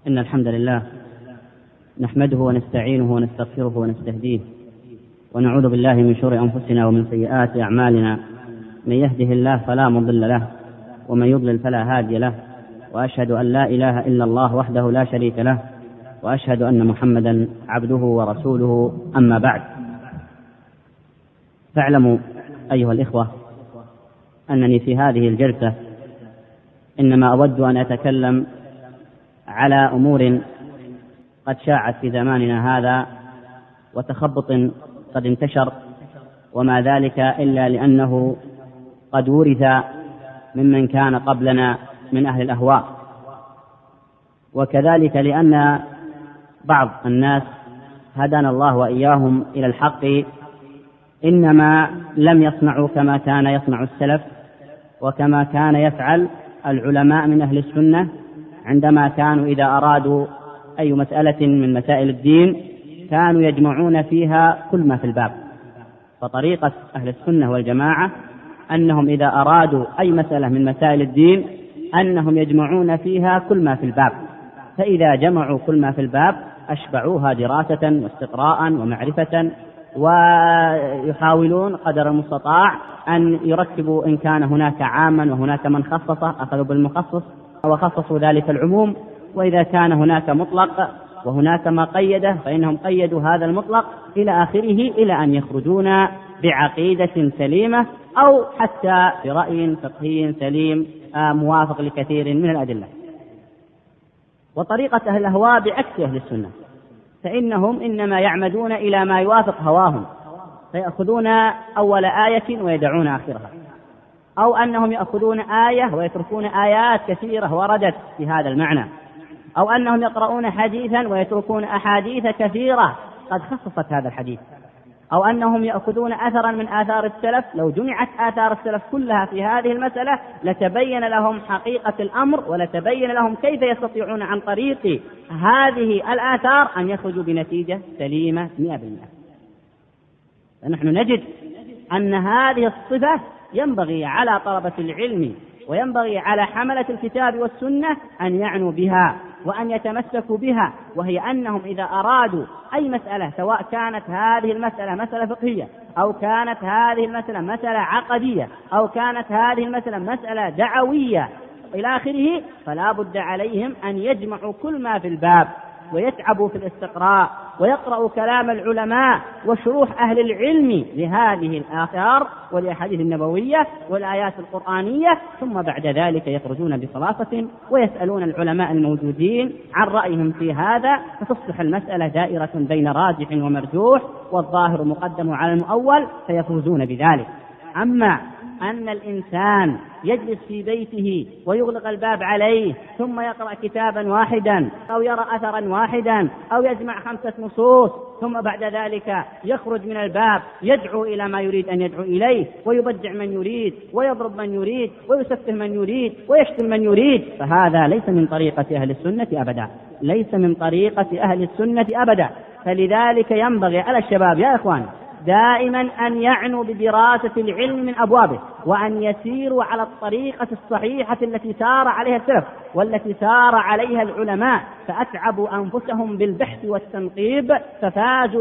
إن الحمد لله نحمده ونستعينه ونستغفره ونستهديه ونعوذ بالله من شرور أنفسنا ومن سيئات أعمالنا. من يهده الله فلا مضل له ومن يضلل فلا هادي له، وأشهد أن لا إله إلا الله وحده لا شريك له، وأشهد أن محمدا عبده ورسوله. أما بعد، فاعلموا أيها الإخوة أنني في هذه الجلسة إنما أود أن أتكلم على أمور قد شاعت في زماننا هذا وتخبط قد انتشر، وما ذلك إلا لأنه قد ورث ممن كان قبلنا من أهل الأهواء، وكذلك لأن بعض الناس هدانا الله وإياهم إلى الحق إنما لم يصنعوا كما كان يصنع السلف وكما كان يفعل العلماء من أهل السنة عندما كانوا إذا أرادوا أي مسألة من مسائل الدين كانوا يجمعون فيها كل ما في الباب. فطريقة أهل السنة والجماعة أنهم إذا أرادوا أي مسألة من مسائل الدين أنهم يجمعون فيها كل ما في الباب، فإذا جمعوا كل ما في الباب أشبعوها دراسة واستقراء ومعرفة، ويحاولون قدر المستطاع أن يركبوا إن كان هناك عاما وهناك من خصصه أخذوا بالمخصص وخصصوا ذلك العموم، وإذا كان هناك مطلق وهناك ما قيده فإنهم قيدوا هذا المطلق إلى آخره، إلى أن يخرجون بعقيدة سليمة أو حتى برأي فقهي سليم موافق لكثير من الأدلة. وطريقة أهل الأهواء بعكس أهل السنة، فإنهم إنما يعمدون إلى ما يوافق هواهم، فيأخذون أول آية ويدعون آخرها، أو أنهم يأخذون آية ويتركون آيات كثيرة وردت في هذا المعنى، أو أنهم يقرؤون حديثا ويتركون أحاديث كثيرة قد خصصت هذا الحديث، أو أنهم يأخذون أثرا من آثار السلف لو جمعت آثار السلف كلها في هذه المسألة لتبين لهم حقيقة الأمر ولتبين لهم كيف يستطيعون عن طريق هذه الآثار أن يخرجوا بنتيجة سليمة 100%. فنحن نجد أن هذه الصفة ينبغي على طلبة العلم وينبغي على حملة الكتاب والسنة أن يعنوا بها وأن يتمسكوا بها، وهي أنهم إذا أرادوا أي مسألة سواء كانت هذه المسألة مسألة فقهية أو كانت هذه المسألة مسألة عقدية أو كانت هذه المسألة مسألة دعوية إلى آخره، فلا بد عليهم أن يجمعوا كل ما في الباب ويتعبوا في الاستقراء ويقرأوا كلام العلماء وشروح أهل العلم لهذه الآثار والأحاديث النبوية والآيات القرآنية، ثم بعد ذلك يخرجون بخلاصة ويسألون العلماء الموجودين عن رأيهم في هذا، فتصبح المسألة دائرة بين راجح ومرجوح والظاهر مقدم على المؤول فيفوزون بذلك. أما أن الإنسان يجلس في بيته ويغلق الباب عليه ثم يقرأ كتابا واحدا أو يرى أثرا واحدا أو يجمع 5 نصوص ثم بعد ذلك يخرج من الباب يدعو إلى ما يريد أن يدعو إليه ويبدع من يريد ويضرب من يريد ويسفه من يريد ويشتم من يريد، فهذا ليس من طريقة أهل السنة أبدا، ليس من طريقة أهل السنة أبدا. فلذلك ينبغي على الشباب يا إخوان دائما أن يعنوا بدراسة العلم من أبوابه وأن يسيروا على الطريقة الصحيحة التي سار عليها السلف والتي سار عليها العلماء، فأتعبوا أنفسهم بالبحث والتنقيب ففازوا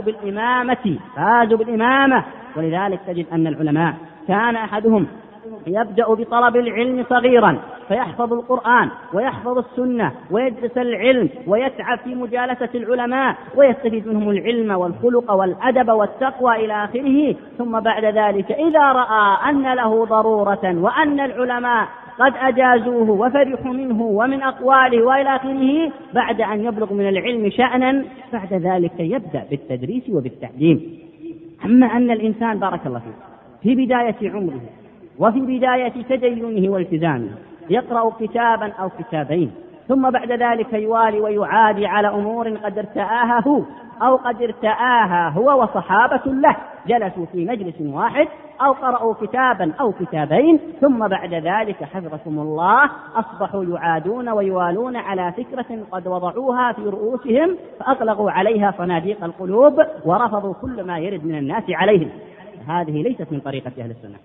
بالإمامة. ولذلك تجد أن العلماء كان أحدهم يبدأ بطلب العلم صغيرا فيحفظ القرآن ويحفظ السنة ويدرس العلم ويتعب في مجالسة العلماء ويستفيد منهم العلم والخلق والأدب والتقوى إلى آخره، ثم بعد ذلك إذا رأى أن له ضرورة وأن العلماء قد أجازوه وفرحوا منه ومن أقواله وإلى آخره، بعد أن يبلغ من العلم شأنا بعد ذلك يبدأ بالتدريس وبالتعليم. أما أن الإنسان بارك الله فيه في بداية عمره وفي بداية تدينه والتزامه يقرأ كتابا أو كتابين ثم بعد ذلك يوالي ويعادي على أمور قد ارتآها هو أو قد ارتآها هو وصحابة له جلسوا في مجلس واحد أو قرأوا كتابا أو كتابين ثم بعد ذلك حفظكم الله أصبحوا يعادون ويوالون على فكرة قد وضعوها في رؤوسهم فأطلقوا عليها صناديق القلوب ورفضوا كل ما يرد من الناس عليهم. هذه ليست من طريقة أهل السنة.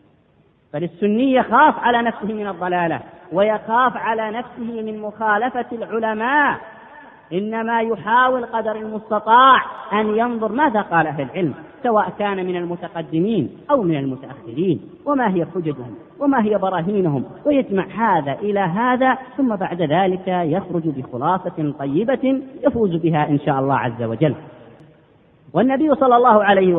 فالسني يخاف على نفسه من الضلالة ويخاف على نفسه من مخالفة العلماء، إنما يحاول قدر المستطاع أن ينظر ماذا قال أهل العلم، سواء كان من المتقدمين أو من المتأخرين، وما هي حججهم وما هي براهينهم، ويجمع هذا إلى هذا، ثم بعد ذلك يخرج بخلاصة طيبة يفوز بها إن شاء الله عز وجل. والنبي صلى الله عليه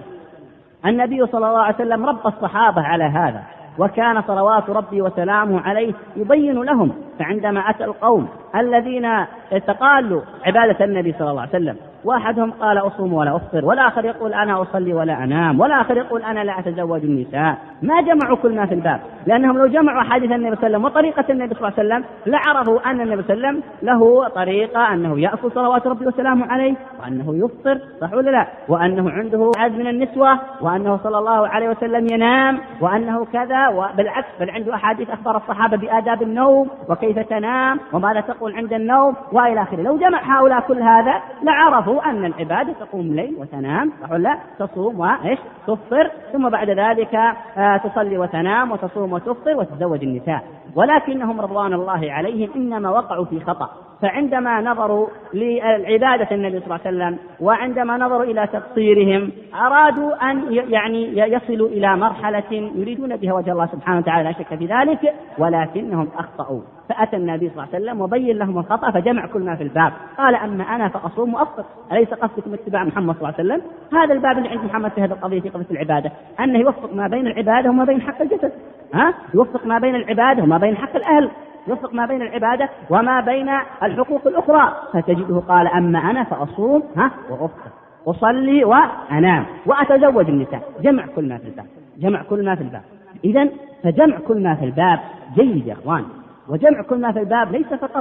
وسلم ربى الصحابة على هذا، وكان صلوات ربي وسلامه عليه يبين لهم. فعندما أتى القوم الذين استقالوا عبادة النبي صلى الله عليه وسلم، واحدهم قال أصوم ولا أفطر، والآخر يقول أنا أصلي ولا أنام، والآخر يقول أنا لا أتزوج النساء، ما جمعوا كل ما في الباب، لأنهم لو جمعوا حديث النبي صلى الله عليه وسلم وطريقة النبي صلى الله عليه وسلم لعرفوا أن النبي صلى الله عليه وسلم له طريقة أنه يأكل صلوات ربي وسلامه عليه، وأنه يفطر، صح ولا لا، وأنه عنده عدد من النسوة، وأنه صلى الله عليه وسلم ينام، وأنه كذا، وبالعكس بل عنده أحاديث أخبر الصحابة بآداب النوم وكيف تنام وماذا تقول عند النوم وإلى آخره. لو جمع هؤلاء كل هذا لعرفوا أن العبادة تقوم الليل وتنام، صح ولا لا، تصوم وإيش تفطر، ثم بعد ذلك تصلي وتنام وتصوم وتفطر وتتزوج النساء. ولكنهم رضوان الله عليهم إنما وقعوا في خطأ، فعندما نظروا لعبادة النبي صلى الله عليه وسلم وعندما نظروا إلى تقصيرهم أرادوا أن يصلوا إلى مرحلة يريدون بها وجه الله سبحانه وتعالى، لا شك في ذلك، ولكنهم أخطأوا. فأتى النبي صلى الله عليه وسلم وبين لهم الخطأ، فجمع كل ما في الباب، قال أما أنا فأصوم وأفطر، أليس قصدكم اتباع محمد صلى الله عليه وسلم؟ هذا الباب اللي عند محمد في هذه القضية، في قضية العبادة، أنه يوفق ما بين العبادة وما بين حق الجسد، يوفق ما بين العبادة وما بين حق الأهل، يوفق ما بين العبادة وما بين الحقوق الأخرى. فتجده قال أما أنا فأصوم وأفطر، أصلي وأنام وأتزوج النساء، جمع كل ما في الباب، جمع كل ما في الباب. إذن فجمع كل ما في الباب جيد يا أخوان. وجمع كل ما في الباب ليس فقط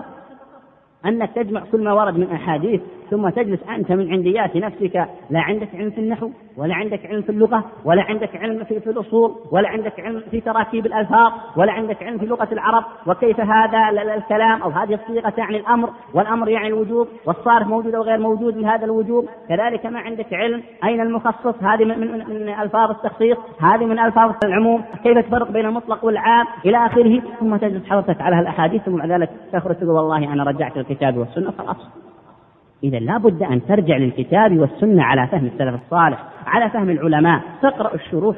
أنك تجمع كل ما ورد من أحاديث ثم تجلس أنت من عنديات نفسك، لا عندك علم في النحو ولا عندك علم في اللغة ولا عندك علم في الأصول ولا عندك علم في تراكيب الألفاظ ولا عندك علم في لغة العرب، وكيف هذا الكلام أو هذه الصيغة تعني الأمر، والأمر يعني الوجوب، والصارف موجود أو غير موجود لهذا الوجوب. كذلك ما عندك علم أين المخصص، هذه من ألفاظ التخصيص، هذه من ألفاظ العموم، كيف تفرق بين المطلق والعام إلى آخره. ثم تجلس حضرتك على الأحاديث ثم بعد ذلك تخرج تقول والله أنا رجعت الكتاب والسنة، خلاص. إذا لا بد أن ترجع للكتاب والسنة على فهم السلف الصالح، على فهم العلماء، تقرأ الشروح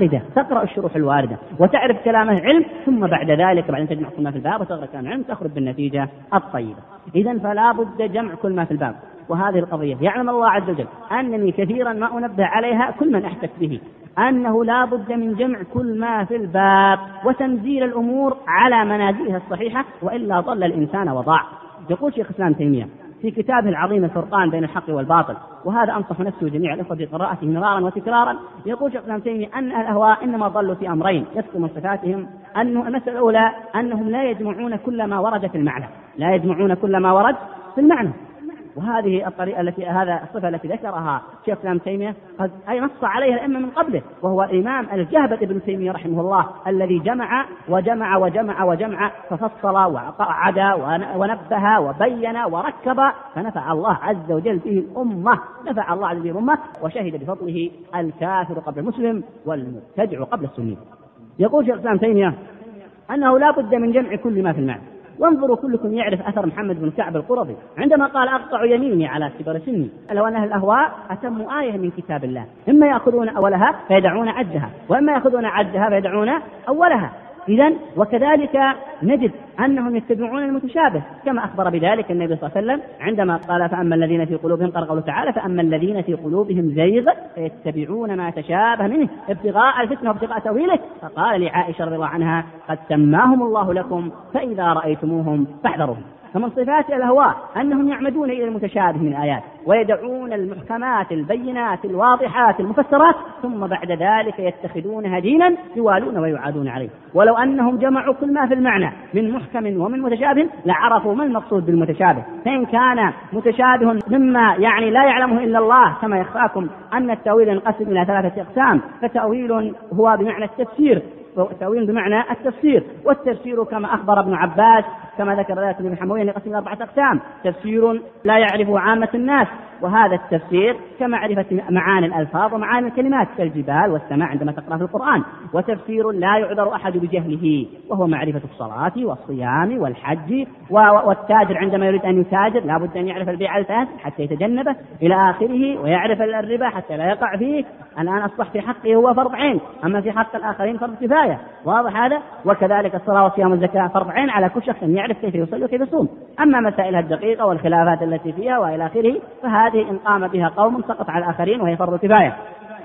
الواردة وتعرف كلام العلم، ثم بعد ذلك بعد أن تجمع كل ما في الباب وتقرأ كلام العلم تخرج بالنتيجة الطيبة. إذا فلا بد جمع كل ما في الباب. وهذه القضية يعلم الله عز وجل أنني كثيرا ما أنبه عليها كل من أحدث به، أنه لا بد من جمع كل ما في الباب وتنزيل الأمور على منازلها الصحيحة، وإلا ضل الإنسان وضاع. يقول شيخ الإسلام تيمية في كتابه العظيم الفرقان بين الحق والباطل، وهذا أنصح نفسه جميع الإخوة بقراءته مرارا وتكرارا، يقول شيخ الإسلام تيمية أن الأهواء إنما ضلوا في أمرين يذكر من صفاتهم، أنه المسألة الأولى أنهم لا يجمعون كل ما ورد في المعنى، لا يجمعون كل ما ورد في المعنى. وهذه الطريقة هذا الصفة التي ذكرها شيخ الإسلام تيمية قد أي نص عليها الأئمة من قبله، وهو الإمام الجهبذ ابن تيمية رحمه الله الذي جمع وجمع وجمع وجمع، ففصل وقعد ونبه وبين وركب، فنفع الله عز وجل به الأمة، نفع الله عز وجل به الأمة، وشهد بفضله الكافر قبل المسلم والمبتدع قبل السني. يقول شيخ الإسلام تيمية أنه لا بد من جمع كل ما في المعنى. وانظروا كلكم يعرف أثر محمد بن كعب القرظي عندما قال أقطع يميني على كبر سني، لو أن أهل الأهواء أتم آية من كتاب الله، إما يأخذون أولها فيدعون عدها، وإما يأخذون عدها فيدعون أولها. إذن وكذلك نجد أنهم يتبعون المتشابه، كما أخبر بذلك النبي صلى الله عليه وسلم عندما قال فأما الذين في قلوبهم، قال قوله تعالى فأما الذين في قلوبهم زيغ فيتبعون ما تشابه منه ابتغاء الفتنة وابتغاء تأويله، فقال لعائشة رضي الله عنها قد سماهم الله لكم فإذا رأيتموهم فاحذروهم. فمن صفات الهواء أنهم يعمدون إلى المتشابه من الآيات ويدعون المحكمات البينات الواضحات المفسرات، ثم بعد ذلك يتخذونها دينا يوالون ويعادون عليه. ولو أنهم جمعوا كل ما في المعنى من محكم ومن متشابه لعرفوا ما المقصود بالمتشابه، فإن كان متشابه مما يعني لا يعلمه إلا الله، كما يخفاكم أن التأويل ينقسم إلى 3 أقسام، فتأويل هو بمعنى التفسير، والتأويل بمعنى التفسير، والتفسير كما أخبر ابن عباس كما ذكر ذلك ابن حموية ينقسم إلى 4 أقسام: تفسير لا يعرفه عامة الناس، وهذا التفسير كمعرفة معاني الألفاظ ومعاني الكلمات كالجبال والسماء عندما تقرأ في القرآن، وتفسير لا يعذر أحد بجهله وهو معرفة الصلاة والصيام والحج، والتاجر عندما يريد أن يتاجر لا بد أن يعرف البيع الفاسد حتى يتجنبه إلى آخره، ويعرف الربا حتى لا يقع فيه. الآن أصبح في حقه هو فرض عين، أما في حق الآخرين فرض كفاية، واضح هذا؟ وكذلك الصلاة والصيام والزكاة فرض عين على كل شخص أن يعرف كيف يصلي وكيف يصوم. أما مسائلها الدقيقة والخلافات التي فيها وإلى آخره فهذه إن قام بها قوم سقط على الآخرين وهي فرض كفاية.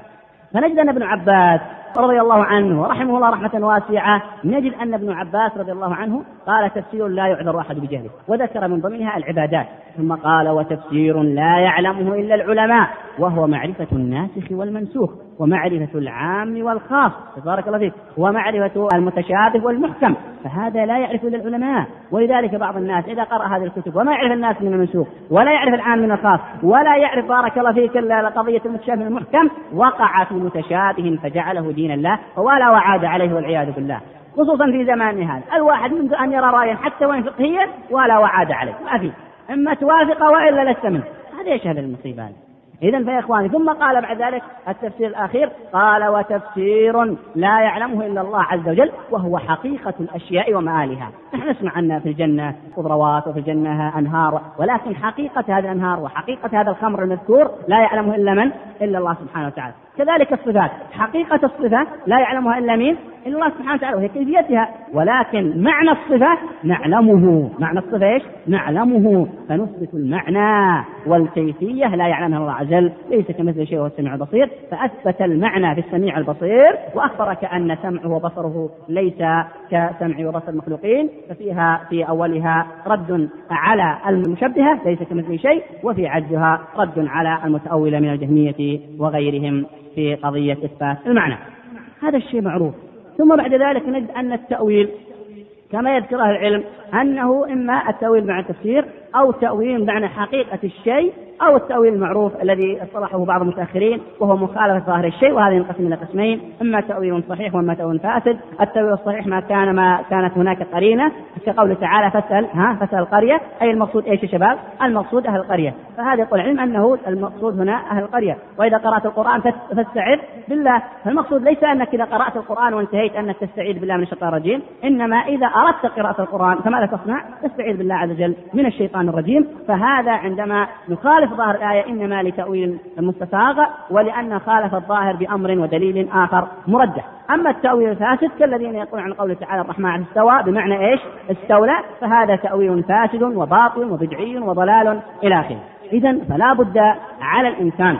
فنجد أن ابن عباس رضي الله عنه ورحمه الله رحمة واسعة، نجد أن ابن عباس رضي الله عنه قال تفسير لا يعذر أحد بجهله، وذكر من ضمنها العبادات، ثم قال وتفسير لا يعلمه إلا العلماء وهو معرفة الناسخ والمنسوخ ومعرفة العام والخاص، تبارك الله فيك، ومعرفة المتشابه والمحكم، فهذا لا يعرف إلا العلماء. ولذلك بعض الناس إذا قرأ هذه الكتب وما يعرف الناس من المنسوخ ولا يعرف العام من الخاص ولا يعرف بارك الله فيك قضية المتشابه المحكم، وقع في متشابه فجعله دين الله ولا وعاد عليه والعياذ بالله، خصوصا في زماننا هذا. الواحد منذ أن يرى رأيا حتى وإن فقهيا ولا وعاد عليه، ما في، إما توافق وإلا لست منه، هذا يشهد المصيبة. إذن فيا إخواني، ثم قال بعد ذلك التفسير الأخير قال وتفسير لا يعلمه إلا الله عز وجل وهو حقيقة الأشياء ومآلها. نحن نسمع أن في الجنة خضروات وفي الجنة أنهار، ولكن حقيقة هذه الأنهار وحقيقة هذا الخمر المذكور لا يعلمه إلا من؟ إلا الله سبحانه وتعالى. كذلك الصفات، حقيقة الصفة لا يعلمها إلا مين؟ إلا الله سبحانه وتعالى وهي كيفيتها، ولكن معنى الصفة نعلمه. معنى الصفة إيش؟ نعلمه، فنثبت المعنى والكيفية لا يعلمها الله عز وجل، ليس كمثل شيء وهو السميع البصير، فأثبت المعنى في السميع البصير وأخبر كأن سمعه وبصره ليس كسمع وبصر المخلوقين، ففيها في أولها رد على المشبهة ليس كمثل شيء، وفي عجزها رد على المتأولة من الجهمية وغيرهم في قضية إثبات المعنى. هذا الشيء معروف. ثم بعد ذلك نجد أن التأويل كما يذكره العلم أنه إما التأويل مع التفسير أو تأويل معنى حقيقة الشيء أو التأويل المعروف الذي اصطلحه بعض المتأخرين وهو مخالفة ظاهر الشيء، وهذا ينقسم إلى قسمين، إما تأويل صحيح وإما تأويل فاسد. التأويل الصحيح ما كانت هناك قرينة كقوله تعالى فاسأل القرية، أي المقصود إيش يا شباب؟ المقصود أهل القرية، فهذا يقول العلم أنه المقصود هنا أهل القرية. وإذا قرأت القرآن فاستعذ بالله، فالمقصود ليس أنك إذا قرأت القرآن وانتهيت أنك تستعيذ بالله من الشيطان الرجيم، إنما إذا أردت قراءة القرآن فماذا تصنع؟ تستعيذ بالله عز وجل من الشيطان الرجيم. فهذا عندما نخالف ظاهر الآية إنما لتأويل المستساغ، ولأن خالف الظاهر بأمر ودليل آخر مرجح. أما التأويل الفاسد كالذين يقولون عن قوله تعالى الرحمن استوى بمعنى إيش؟ استولى، فهذا تأويل فاسد وباطل وبدعي وضلال إلى آخره. إذن فلا بد على الإنسان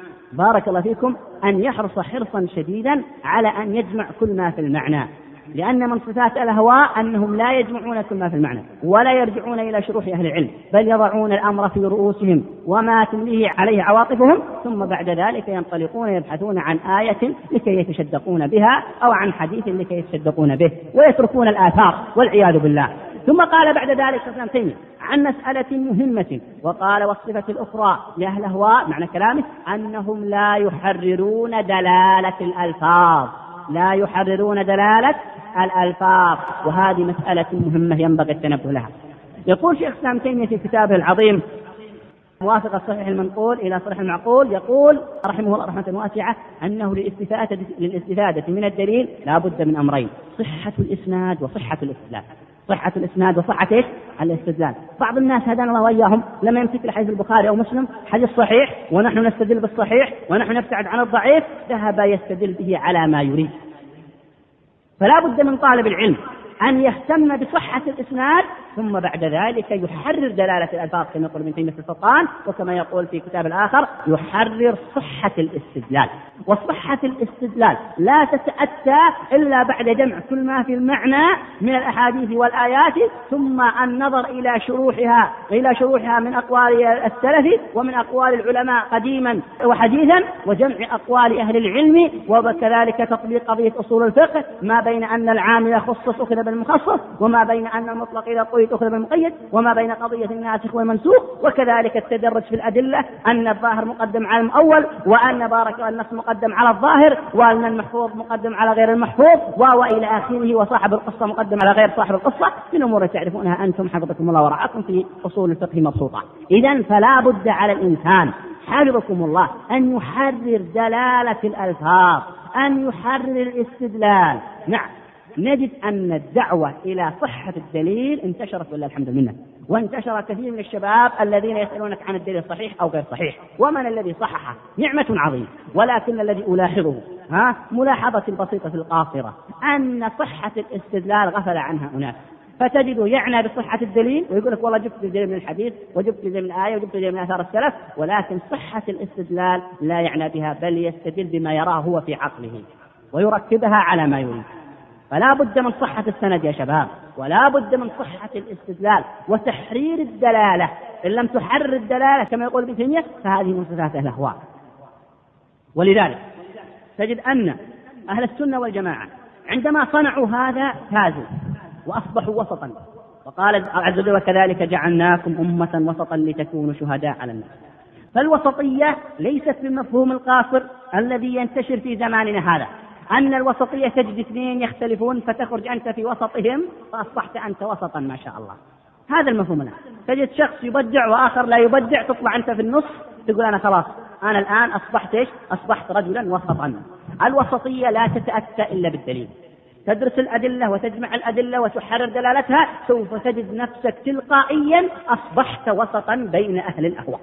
بارك الله فيكم أن يحرص حرصا شديدا على أن يجمع كل ما في المعنى، لأن من صفات الأهواء أنهم لا يجمعون كل ما في المعنى ولا يرجعون إلى شروح أهل العلم، بل يضعون الأمر في رؤوسهم وما تمليه عليه عواطفهم، ثم بعد ذلك ينطلقون يبحثون عن آية لكي يتشدقون بها أو عن حديث لكي يتشدقون به ويتركون الآثار والعياذ بالله. ثم قال بعد ذلك ابن تيمية عن مسألة مهمة وقال والصفة الأخرى لأهل الأهواء معنى كلامه أنهم لا يحررون دلالة الألفاظ، لا يحررون دلالة الألفاظ، وهذه مسألة مهمة ينبغي التنبه لها. يقول شيخ الإسلام تيمية في كتابه العظيم موافق الصحيح المنقول إلى صحيح المعقول، يقول رحمه الله رحمة واسعة أنه للاستفادة من الدليل لا بد من أمرين: صحة الإسناد وصحة الاستدلال. صحة الإسناد وصحة إيش؟ الاستدلال. بعض الناس هدانا الله وإياهم لما يمسك الحديث البخاري أو مسلم حديث صحيح ونحن نستدل بالصحيح ونحن نبتعد عن الضعيف، ذهب يستدل به على ما يريد. فلا بد من طالب العلم أن يهتم بصحة الإسناد ثم بعد ذلك يحرر دلالة الألفاظ كما يقول ابن تيمية في الفرقان، وكما يقول في كتاب الآخر يحرر صحة الاستدلال. وصحة الاستدلال لا تتأتى إلا بعد جمع كل ما في المعنى من الأحاديث والآيات، ثم النظر إلى شروحها من أقوال السلف ومن أقوال العلماء قديما وحديثا، وجمع أقوال أهل العلم، وكذلك تطبيق قضية أصول الفقه ما بين أن العام يخصص أخذ بالمخصص، وما بين أن المطلق إذا قيد تأخذ بالمقيد، وما بين قضية الناسخ والمنسوخ. وكذلك التدرج في الأدلة، أن الظاهر مقدم على المؤول، وأن بارك النص مقدم على الظاهر، وأن المحفوظ مقدم على غير المحفوظ، وإلى آخره، وصاحب القصة مقدم على غير صاحب القصة، من أمور تعرفونها أنتم حفظكم الله ورعاكم في أصول الفقه مبسوطة. إذن فلا بد على الإنسان حفظكم الله أن يحرر دلالة الألفاظ، أن يحرر الاستدلال. نعم، نجد أن الدعوة إلى صحة الدليل انتشرت والله الحمد لله، وانتشر كثير من الشباب الذين يسألونك عن الدليل صحيح أو غير صحيح، ومن الذي صححه؟ نعمة عظيمة. ولكن الذي ألاحظه ملاحظة البسيطة القاصرة، أن صحة الاستدلال غفل عنها أناس، فتجده يعنى بصحة الدليل ويقول لك والله جبت دليل من الحديث، وجبت دليل من الآية، وجبت دليل من آثار السلف، ولكن صحة الاستدلال لا يعنى بها، بل يستدل بما يراه هو في عقله ويركبها على ما يريد. فلا بد من صحة السند يا شباب، ولا بد من صحة الاستدلال وتحرير الدلالة. إن لم تحرر الدلالة كما يقول ابن تيمية فهذه من صفات الأهواء. ولذلك تجد أن أهل السنة والجماعة عندما صنعوا هذا فازوا وأصبحوا وسطا، وقال عز وجل وكذلك جعلناكم أمة وسطا لتكونوا شهداء على الناس. فالوسطية ليست بالمفهوم القاصر الذي ينتشر في زماننا هذا، أن الوسطية تجد اثنين يختلفون فتخرج أنت في وسطهم فأصبحت أنت وسطا ما شاء الله. هذا المفهوم لا. تجد شخص يبدع وآخر لا يبدع، تطلع أنت في النص تقول أنا خلاص أنا الآن أصبحت إيش؟ أصبحت رجلا وسطا. الوسطية لا تتأتى إلا بالدليل. تدرس الأدلة وتجمع الأدلة وتحرر دلالتها، سوف تجد نفسك تلقائيا أصبحت وسطا بين أهل الأهواء،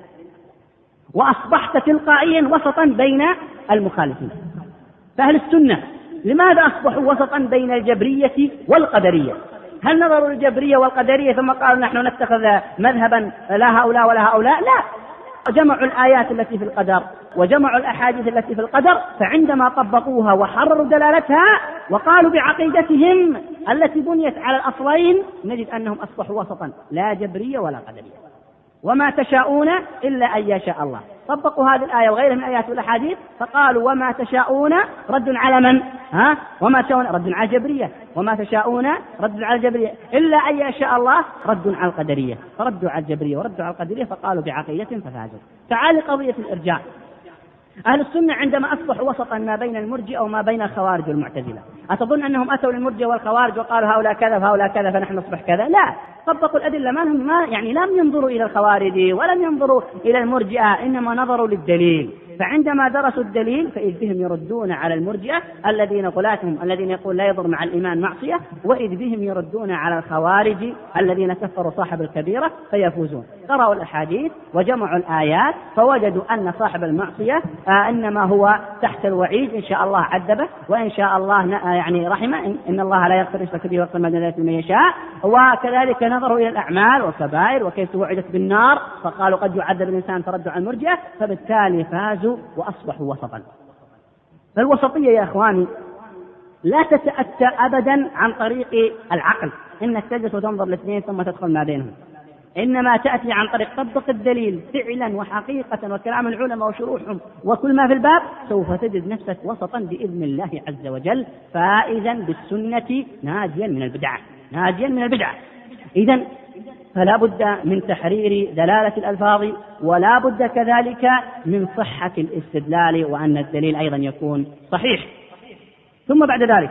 وأصبحت تلقائيا وسطا بين المخالفين. فأهل السنة لماذا أصبحوا وسطا بين الجبرية والقدرية؟ هل نظروا للجبرية والقدرية ثم قالوا نحن نتخذ مذهبا لا هؤلاء ولا هؤلاء؟ لا، جمعوا الآيات التي في القدر وجمعوا الأحاديث التي في القدر، فعندما طبقوها وحرروا دلالتها وقالوا بعقيدتهم التي بنيت على الأصلين، نجد أنهم أصبحوا وسطا لا جبرية ولا قدرية. وما تشاءون إلا أن يشاء الله. طبقوا هذه الآية وغيرها من آيات والأحاديث فقالوا وما تشاءون رد على من؟ وما تشاءون رد على الجبرية، وما تشاءون رد على الجبرية إلا أن يشاء الله رد على القدرية، فردوا على الجبرية وردوا على القدرية فقالوا بعقيدة ففازوا. تعال قضية الإرجاء. أهل السنة عندما أصبحوا وسطا ما بين المرجئة وما بين الخوارج والمعتزلة، أتظن أنهم أتوا للمرجئة والخوارج وقالوا هؤلاء كذا فهؤلاء كذا فنحن نصبح كذا؟ لا، طبقوا الأدلة. يعني لم ينظروا إلى الخوارج ولم ينظروا إلى المرجئة، إنما نظروا للدليل. فعندما درسوا الدليل فإذ بهم يردون على المرجئة الذين قلاتهم الذين يقول لا يضر مع الإيمان معصية، وإذ بهم يردون على الخوارج الذين كفروا صاحب الكبيرة فيفوزون. قرأوا الأحاديث وجمعوا الآيات فوجدوا أن صاحب المعصية إنما هو تحت الوعيد، إن شاء الله عذبه وإن شاء الله يعني رحمه، إن الله لا يغفر يشرك به ويغفر ما دون ذلك لمن يشاء. وكذلك نظروا إلى الأعمال والكبائر وكيف توعدت بالنار فقالوا قد يعذب الإنسان فردوا عن المرجئة، فبالتالي فازوا وأصبحوا وسطا. فالوسطية يا أخواني لا تتأتى أبدا عن طريق العقل، إنك تجلس وتنظر الاثنين ثم تدخل ما بينهم، إنما تأتي عن طريق طبق الدليل فعلا وحقيقة وكلام العلماء وشروحهم وكل ما في الباب، سوف تجد نفسك وسطا بإذن الله عز وجل، فائزا بالسنة ناجيا من البدعة، ناجيا من البدعة. إذن فلا بد من تحرير دلالة الألفاظ، ولا بد كذلك من صحة الاستدلال وأن الدليل أيضا يكون صحيح. ثم بعد ذلك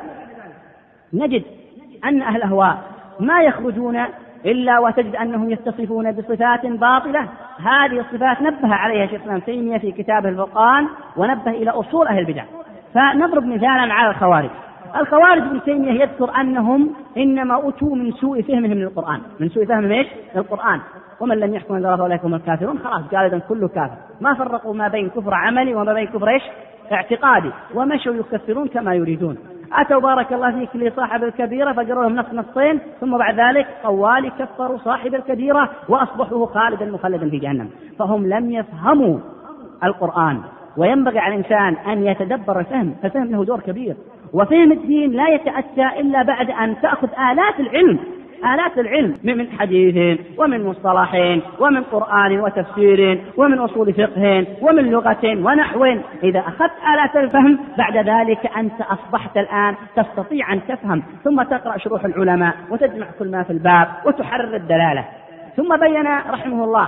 نجد أن أهل الأهواء ما يخرجون إلا وتجد أنهم يتصفون بصفات باطلة. هذه الصفات نبه عليها شيخ الإسلام تيمية في كتابه الفرقان، ونبه إلى أصول أهل البدع. فنضرب مثالا على الخوارج. الخوارج ابن تيمية يذكر أنهم إنما أتوا من سوء فهمهم للقرآن، من سوء فهمهم إيش؟ للقرآن. ومن لم يحكم بما أنزل الله فأولئك هم الكافرون. خلاص قال إذن كله كافر، ما فرقوا ما بين كفر عملي وما بين كفر إيش؟ اعتقادي، ومشوا يكفرون كما يريدون. أتوا بارك الله فيك لصاحب الكبيرة فقروا لهم نصين، ثم بعد ذلك طوال كفروا صاحب الكبيرة وأصبحوا خالدا مخلدا في جهنم. فهم لم يفهموا القرآن، وينبغي على الإنسان أن يتدبر الفهم، فالفهم له دور كبير. وفهم الدين لا يتأتى إلا بعد أن تأخذ آلات العلم آلات العلم من حديث ومن مصطلح ومن قرآن وتفسير ومن أصول فقه ومن لغة ونحو. إذا أخذت آلات الفهم بعد ذلك أنت أصبحت الآن تستطيع أن تفهم، ثم تقرأ شروح العلماء وتجمع كل ما في الباب وتحرر الدلالة. ثم بين رحمه الله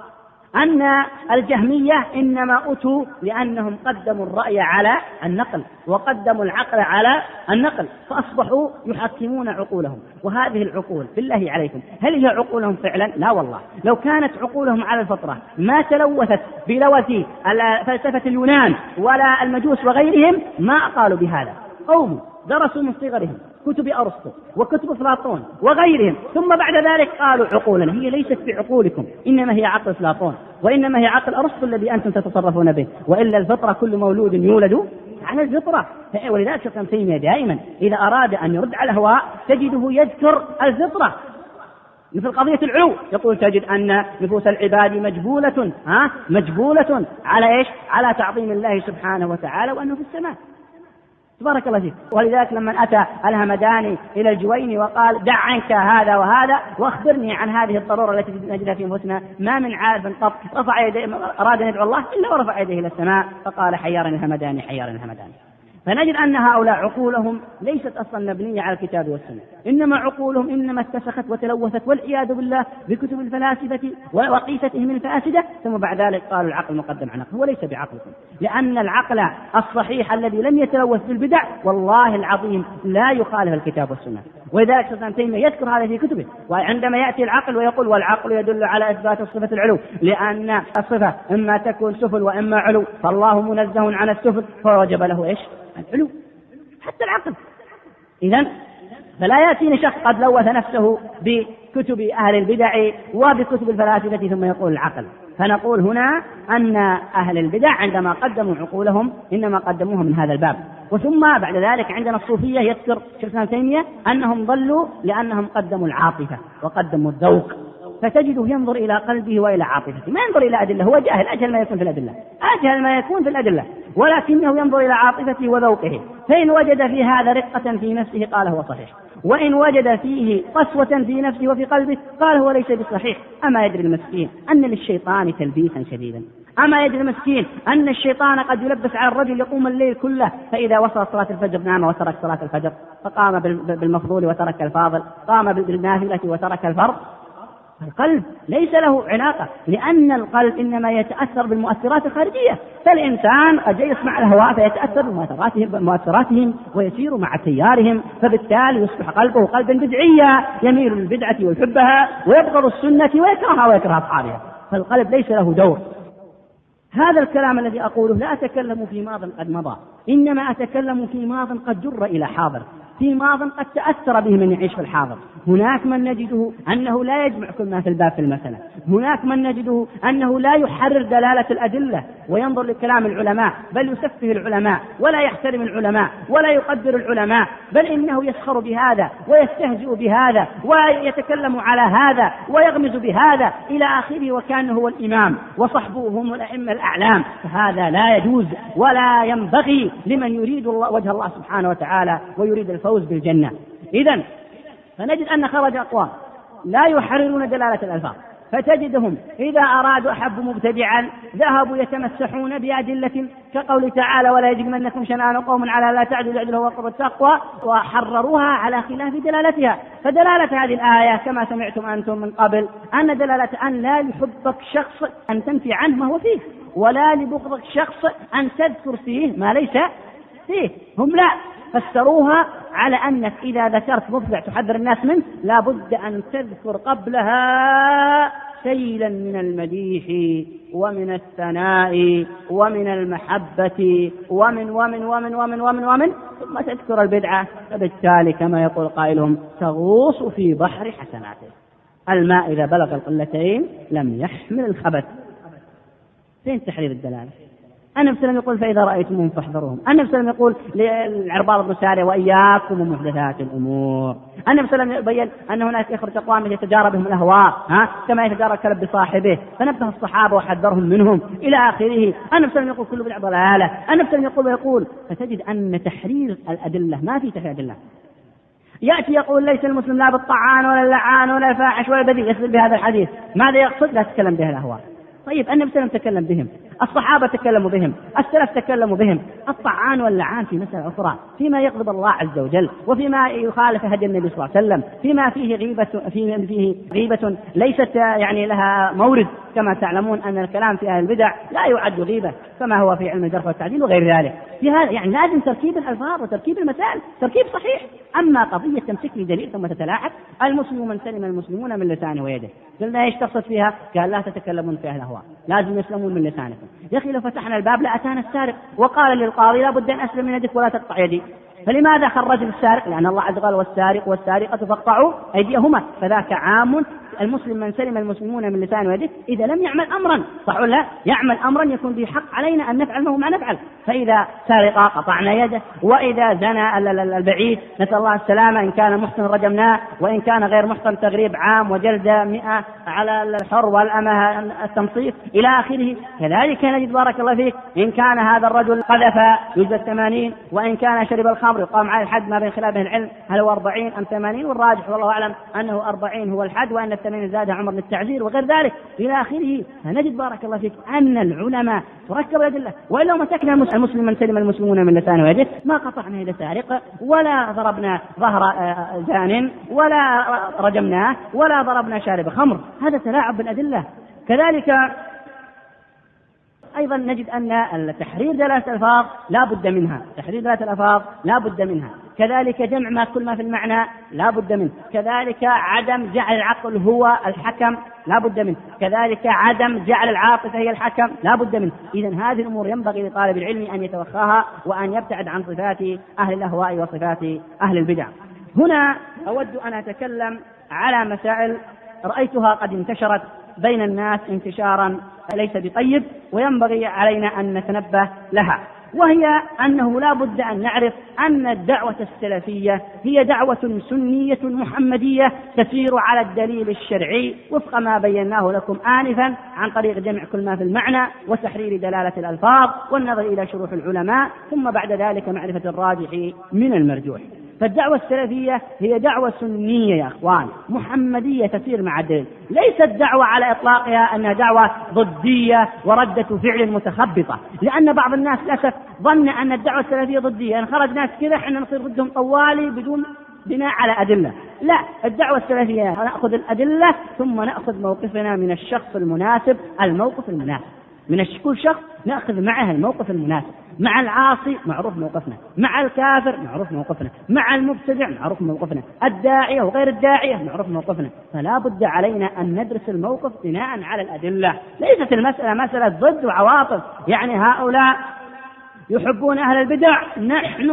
أن الجهمية إنما أتوا لأنهم قدموا الرأي على النقل وقدموا العقل على النقل، فأصبحوا يحكمون عقولهم. وهذه العقول بالله عليكم هل هي عقولهم فعلا؟ لا والله. لو كانت عقولهم على الفطرة ما تلوثت بلوث فلسفة اليونان ولا المجوس وغيرهم ما قالوا بهذا. قوم درسوا من صغرهم كتب أرسطو وكتب أفلاطون وغيرهم، ثم بعد ذلك قالوا عقولنا. هي ليست بعقولكم، إنما هي عقل أفلاطون وإنما هي عقل أرسطو الذي أنتم تتصرفون به، وإلا الفطرة كل مولود يولد على الفطرة. ولذلك ابن تيمية دائما إذا أراد أن يرد على الهواء تجده يذكر الفطرة. مثل قضية العلو يقول تجد أن نفوس العباد مجبولة على إيش؟ على تعظيم الله سبحانه وتعالى وأنه في السماء. تبارك الله فيك. ولذلك لما أتى الهمداني إلى الجويني وقال دع عنك هذا وهذا واخبرني عن هذه الضرورة التي نجدها في أنفسنا، ما من عارف قط رفع يديه أراد أن يدعو الله إلا ورفع يديه إلى السماء فقال حيرني الهمداني حيرني الهمداني. فنجد أن هؤلاء عقولهم ليست أصلا مبنية على الكتاب والسنة، إنما عقولهم إنما اتسخت وتلوثت والعياذ بالله بكتب الفلاسفة وقيستهم الفاسدة، ثم بعد ذلك قالوا العقل مقدم عن عقل. هو ليس بعقلكم، لأن العقل الصحيح الذي لم يتلوث بالبدع والله العظيم لا يخالف الكتاب والسنة. ولذلك ابن تيمية يذكر هذا في كتبه، وعندما يأتي العقل ويقول والعقل يدل على إثبات الصفة العلو، لأن الصفة إما تكون سفل وإما علو، فالله منزه عن السفل فوجب له إيش؟ العلو حتى العقل. إذن فلا يأتيني شخص قد لوث نفسه بكتب أهل البدع وبكتب الفلاسفة ثم يقول العقل. فنقول هنا أن أهل البدع عندما قدموا عقولهم إنما قدموها من هذا الباب. وثم بعد ذلك عندنا الصوفية يذكر شيخ ابن تيمية أنهم ضلوا لأنهم قدموا العاطفة وقدموا الذوق، فتجده ينظر إلى قلبه وإلى عاطفته، ما ينظر إلى أدلة. هو جاهل أجهل ما يكون في الأدلة، أجهل ما يكون في الأدلة، ولكنه ينظر إلى عاطفته وذوقه. فإن وجد في هذا رقة في نفسه قال هو صحيح، وإن وجد فيه قسوة في نفسه وفي قلبه قال هو ليس بصحيح. أما يدري المسكين أن للشيطان تلبيسا شديدا، أما يدري المسكين أن الشيطان قد يلبس على الرجل يقوم الليل كله، فإذا وصل صلاة الفجر نام وترك صلاة الفجر، فقام بالمفضول وترك الفاضل، قام بالنافلة وترك الفرض. القلب ليس له علاقة، لأن القلب إنما يتأثر بالمؤثرات الخارجية، فالإنسان قد يسمع الهواء فيتأثر بمؤثراتهم ويسير مع تيارهم، فبالتالي يصبح قلبه قلبا بدعيا يميل للبدعة ويحبها ويبغض السنة ويكرهها ويكره أصحابها. فالقلب ليس له دور. هذا الكلام الذي أقوله لا أتكلم في ماض قد مضى، إنما أتكلم في ماض قد جر إلى حاضر، في ماض قد تأثر به من يعيش في الحاضر. هناك من نجده أنه لا يجمع كل ما في الباب في المسألة، هناك من نجده أنه لا يحرر دلالة الأدلة وينظر لكلام العلماء، بل يسفه العلماء ولا يحترم العلماء ولا يقدر العلماء، بل إنه يسخر بهذا ويستهزئ بهذا ويتكلم على هذا ويغمز بهذا إلى آخره، وكان هو الإمام وصحبه هم الأئمة الأعلام. فهذا لا يجوز ولا ينبغي لمن يريد وجه الله سبحانه وتعالى ويريد الفوز بالجنة. إذن فنجد أن خرج أقوام لا يحررون دلالة الألفاظ، فتجدهم إذا أرادوا أحب مبتدعا ذهبوا يتمسحون بأدلة كقول تعالى ولا يجرمنكم شنآن قوم على لا تعدلوا اعدلوا هو أقرب التقوى، وحرروها على خلاف دلالتها. فدلالة هذه الآية كما سمعتم أنتم من قبل أن دلالة أن لا يحبك شخص أن تنفي عنه ما هو فيه، ولا لبغضك شخص أن تذكر فيه ما ليس فيه. هم لا فسروها على أنك إذا ذكرت مبدع تحذر الناس منه لا بد أن تذكر قبلها سيلا من المديح ومن الثناء ومن المحبة ومن ومن ومن ومن ومن ومن ثم تذكر البدعة. فبالتالي كما يقول قائلهم تغوص في بحر حسناته. الماء إذا بلغ القلتين لم يحمل الخبث. فين تحرير الدلالة؟ النبي صلى الله عليه وسلم يقول فإذا رأيتموهم فاحذروهم. النبي صلى الله عليه وسلم يقول للعرباض بن سارية وإياكم ومحدثات الأمور. النبي صلى الله عليه وسلم يبين أن هناك يخرج أقوام يتجارى بهم الأهواء كما يتجارى الكلب بصاحبه، فنبه الصحابة وحذرهم منهم إلى آخره. النبي صلى الله عليه وسلم يقول كل بدعة ضلالة. النبي صلى الله عليه وسلم يقول فتجد أن تحرير الأدلة ما في تحرير أدلة. يأتي يقول ليس المسلم لا بالطعان ولا اللعان ولا الفاحش ولا البذيء، يسأل بهذا الحديث ماذا يقصد؟ لا تتكلم به الأهواء. طيب النبي صلى الله عليه وسلم تكلم بهم، الصحابة تكلموا بهم، السلف تكلموا بهم. الطعان واللعان في مسألة أخرى، فيما يغضب الله عز وجل، وفيما يخالف هدي النبي صلى الله عليه وسلم، فيما فيه غيبة ليست يعني لها مورد، كما تعلمون أن الكلام في أهل البدع لا يعد غيبة كما هو في علم الجرح والتعديل وغير ذلك. في هذا يعني لازم تركيب الألفاظ وتركيب المسائل تركيب صحيح. أما قضية تمسك لي دليل ثم تتلاعب، المسلم من سلم المسلمون من لسانه ويده، قلنا ايش تقصد فيها؟ قال لا تتكلمون في أهل الأهواء، لازم يسلمون من لسانكم. يا أخي لو فتحنا الباب لأتانا السارق وقال للقاضي لا بد أن أسلم من يدك ولا تقطع يدي، فلماذا خرج السارق؟ لأن الله عز وجل والسارق والسارقة فاقطعوا أيديهما، فذاك عام. المسلم من سلم المسلمون من لسانه ويده إذا لم يعمل أمرا، صح ولا لا؟ يعمل أمرا يكون به حق علينا أن نفعل ما نفعل. فإذا سرق قطعنا يده، وإذا زنى البعيد نسأل الله السلامة، إن كان محسن رجمناه، وإن كان غير محسن تغريب عام وجلدة 100 على الحر والأمة التنصيف إلى آخره. كذلك نجد بارك الله فيك إن كان هذا الرجل قذف يجلد 80، وإن كان شرب الخمر يقام على الحد، ما بين خلافه العلم هل هو 40 أم 80، والراجح والله أعلم أنه 40 هو الحد، وأن 80 زاد عمر للتعزير وغير ذلك إلى آخره. فنجد بارك الله فيك أن العلماء تركب الأدلة. وإلا مسكنا المسلم من سلم المسلمون من لسانه ويده، ما قطعنا يد سارق، ولا ضربنا ظهر زان، ولا رجمناه، ولا ضربنا شارب خمر. هذا تلاعب بالأدلة. كذلك أيضا نجد أن تحرير دلالة الألفاظ لا بد منها، تحرير دلالة الألفاظ لا بد منها. كذلك جمع ما كل ما في المعنى لا بد منه. كذلك عدم جعل العقل هو الحكم لا بد منه. كذلك عدم جعل العاطفة هي الحكم لا بد منه. إذن هذه الأمور ينبغي لطالب العلم أن يتوخاها وأن يبتعد عن صفات أهل الأهواء وصفات أهل البدع. هنا أود أن أتكلم على مسائل رأيتها قد انتشرت بين الناس انتشارا ليس بطيب، وينبغي علينا أن نتنبه لها، وهي أنه لا بد أن نعرف أن الدعوة السلفية هي دعوة سنية محمدية تسير على الدليل الشرعي وفق ما بيناه لكم آنفا عن طريق جمع كل ما في المعنى وتحرير دلالة الألفاظ والنظر إلى شروح العلماء، ثم بعد ذلك معرفة الراجح من المرجوح. فالدعوة السلفية هي دعوة سنية يا أخوان محمدية تسير مع الدليل، ليست دعوة على إطلاقها أنها دعوة ضدية وردة فعل متخبطة، لأن بعض الناس للأسف ظن أن الدعوة السلفية ضدية، أن خرج ناس كذا احنا نصير ضدهم طوالي بدون بناء على أدلة. لا، الدعوة السلفية نأخذ الأدلة ثم نأخذ موقفنا من الشخص المناسب، الموقف المناسب من كل شخص نأخذ معه الموقف المناسب. مع العاصي معروف موقفنا، مع الكافر معروف موقفنا، مع المبتدع معروف موقفنا، الداعية وغير الداعية معروف موقفنا. فلا بد علينا أن ندرس الموقف بناء على الأدلة. ليست المسألة مسألة ضد وعواطف، يعني هؤلاء يحبون أهل البدع، نحن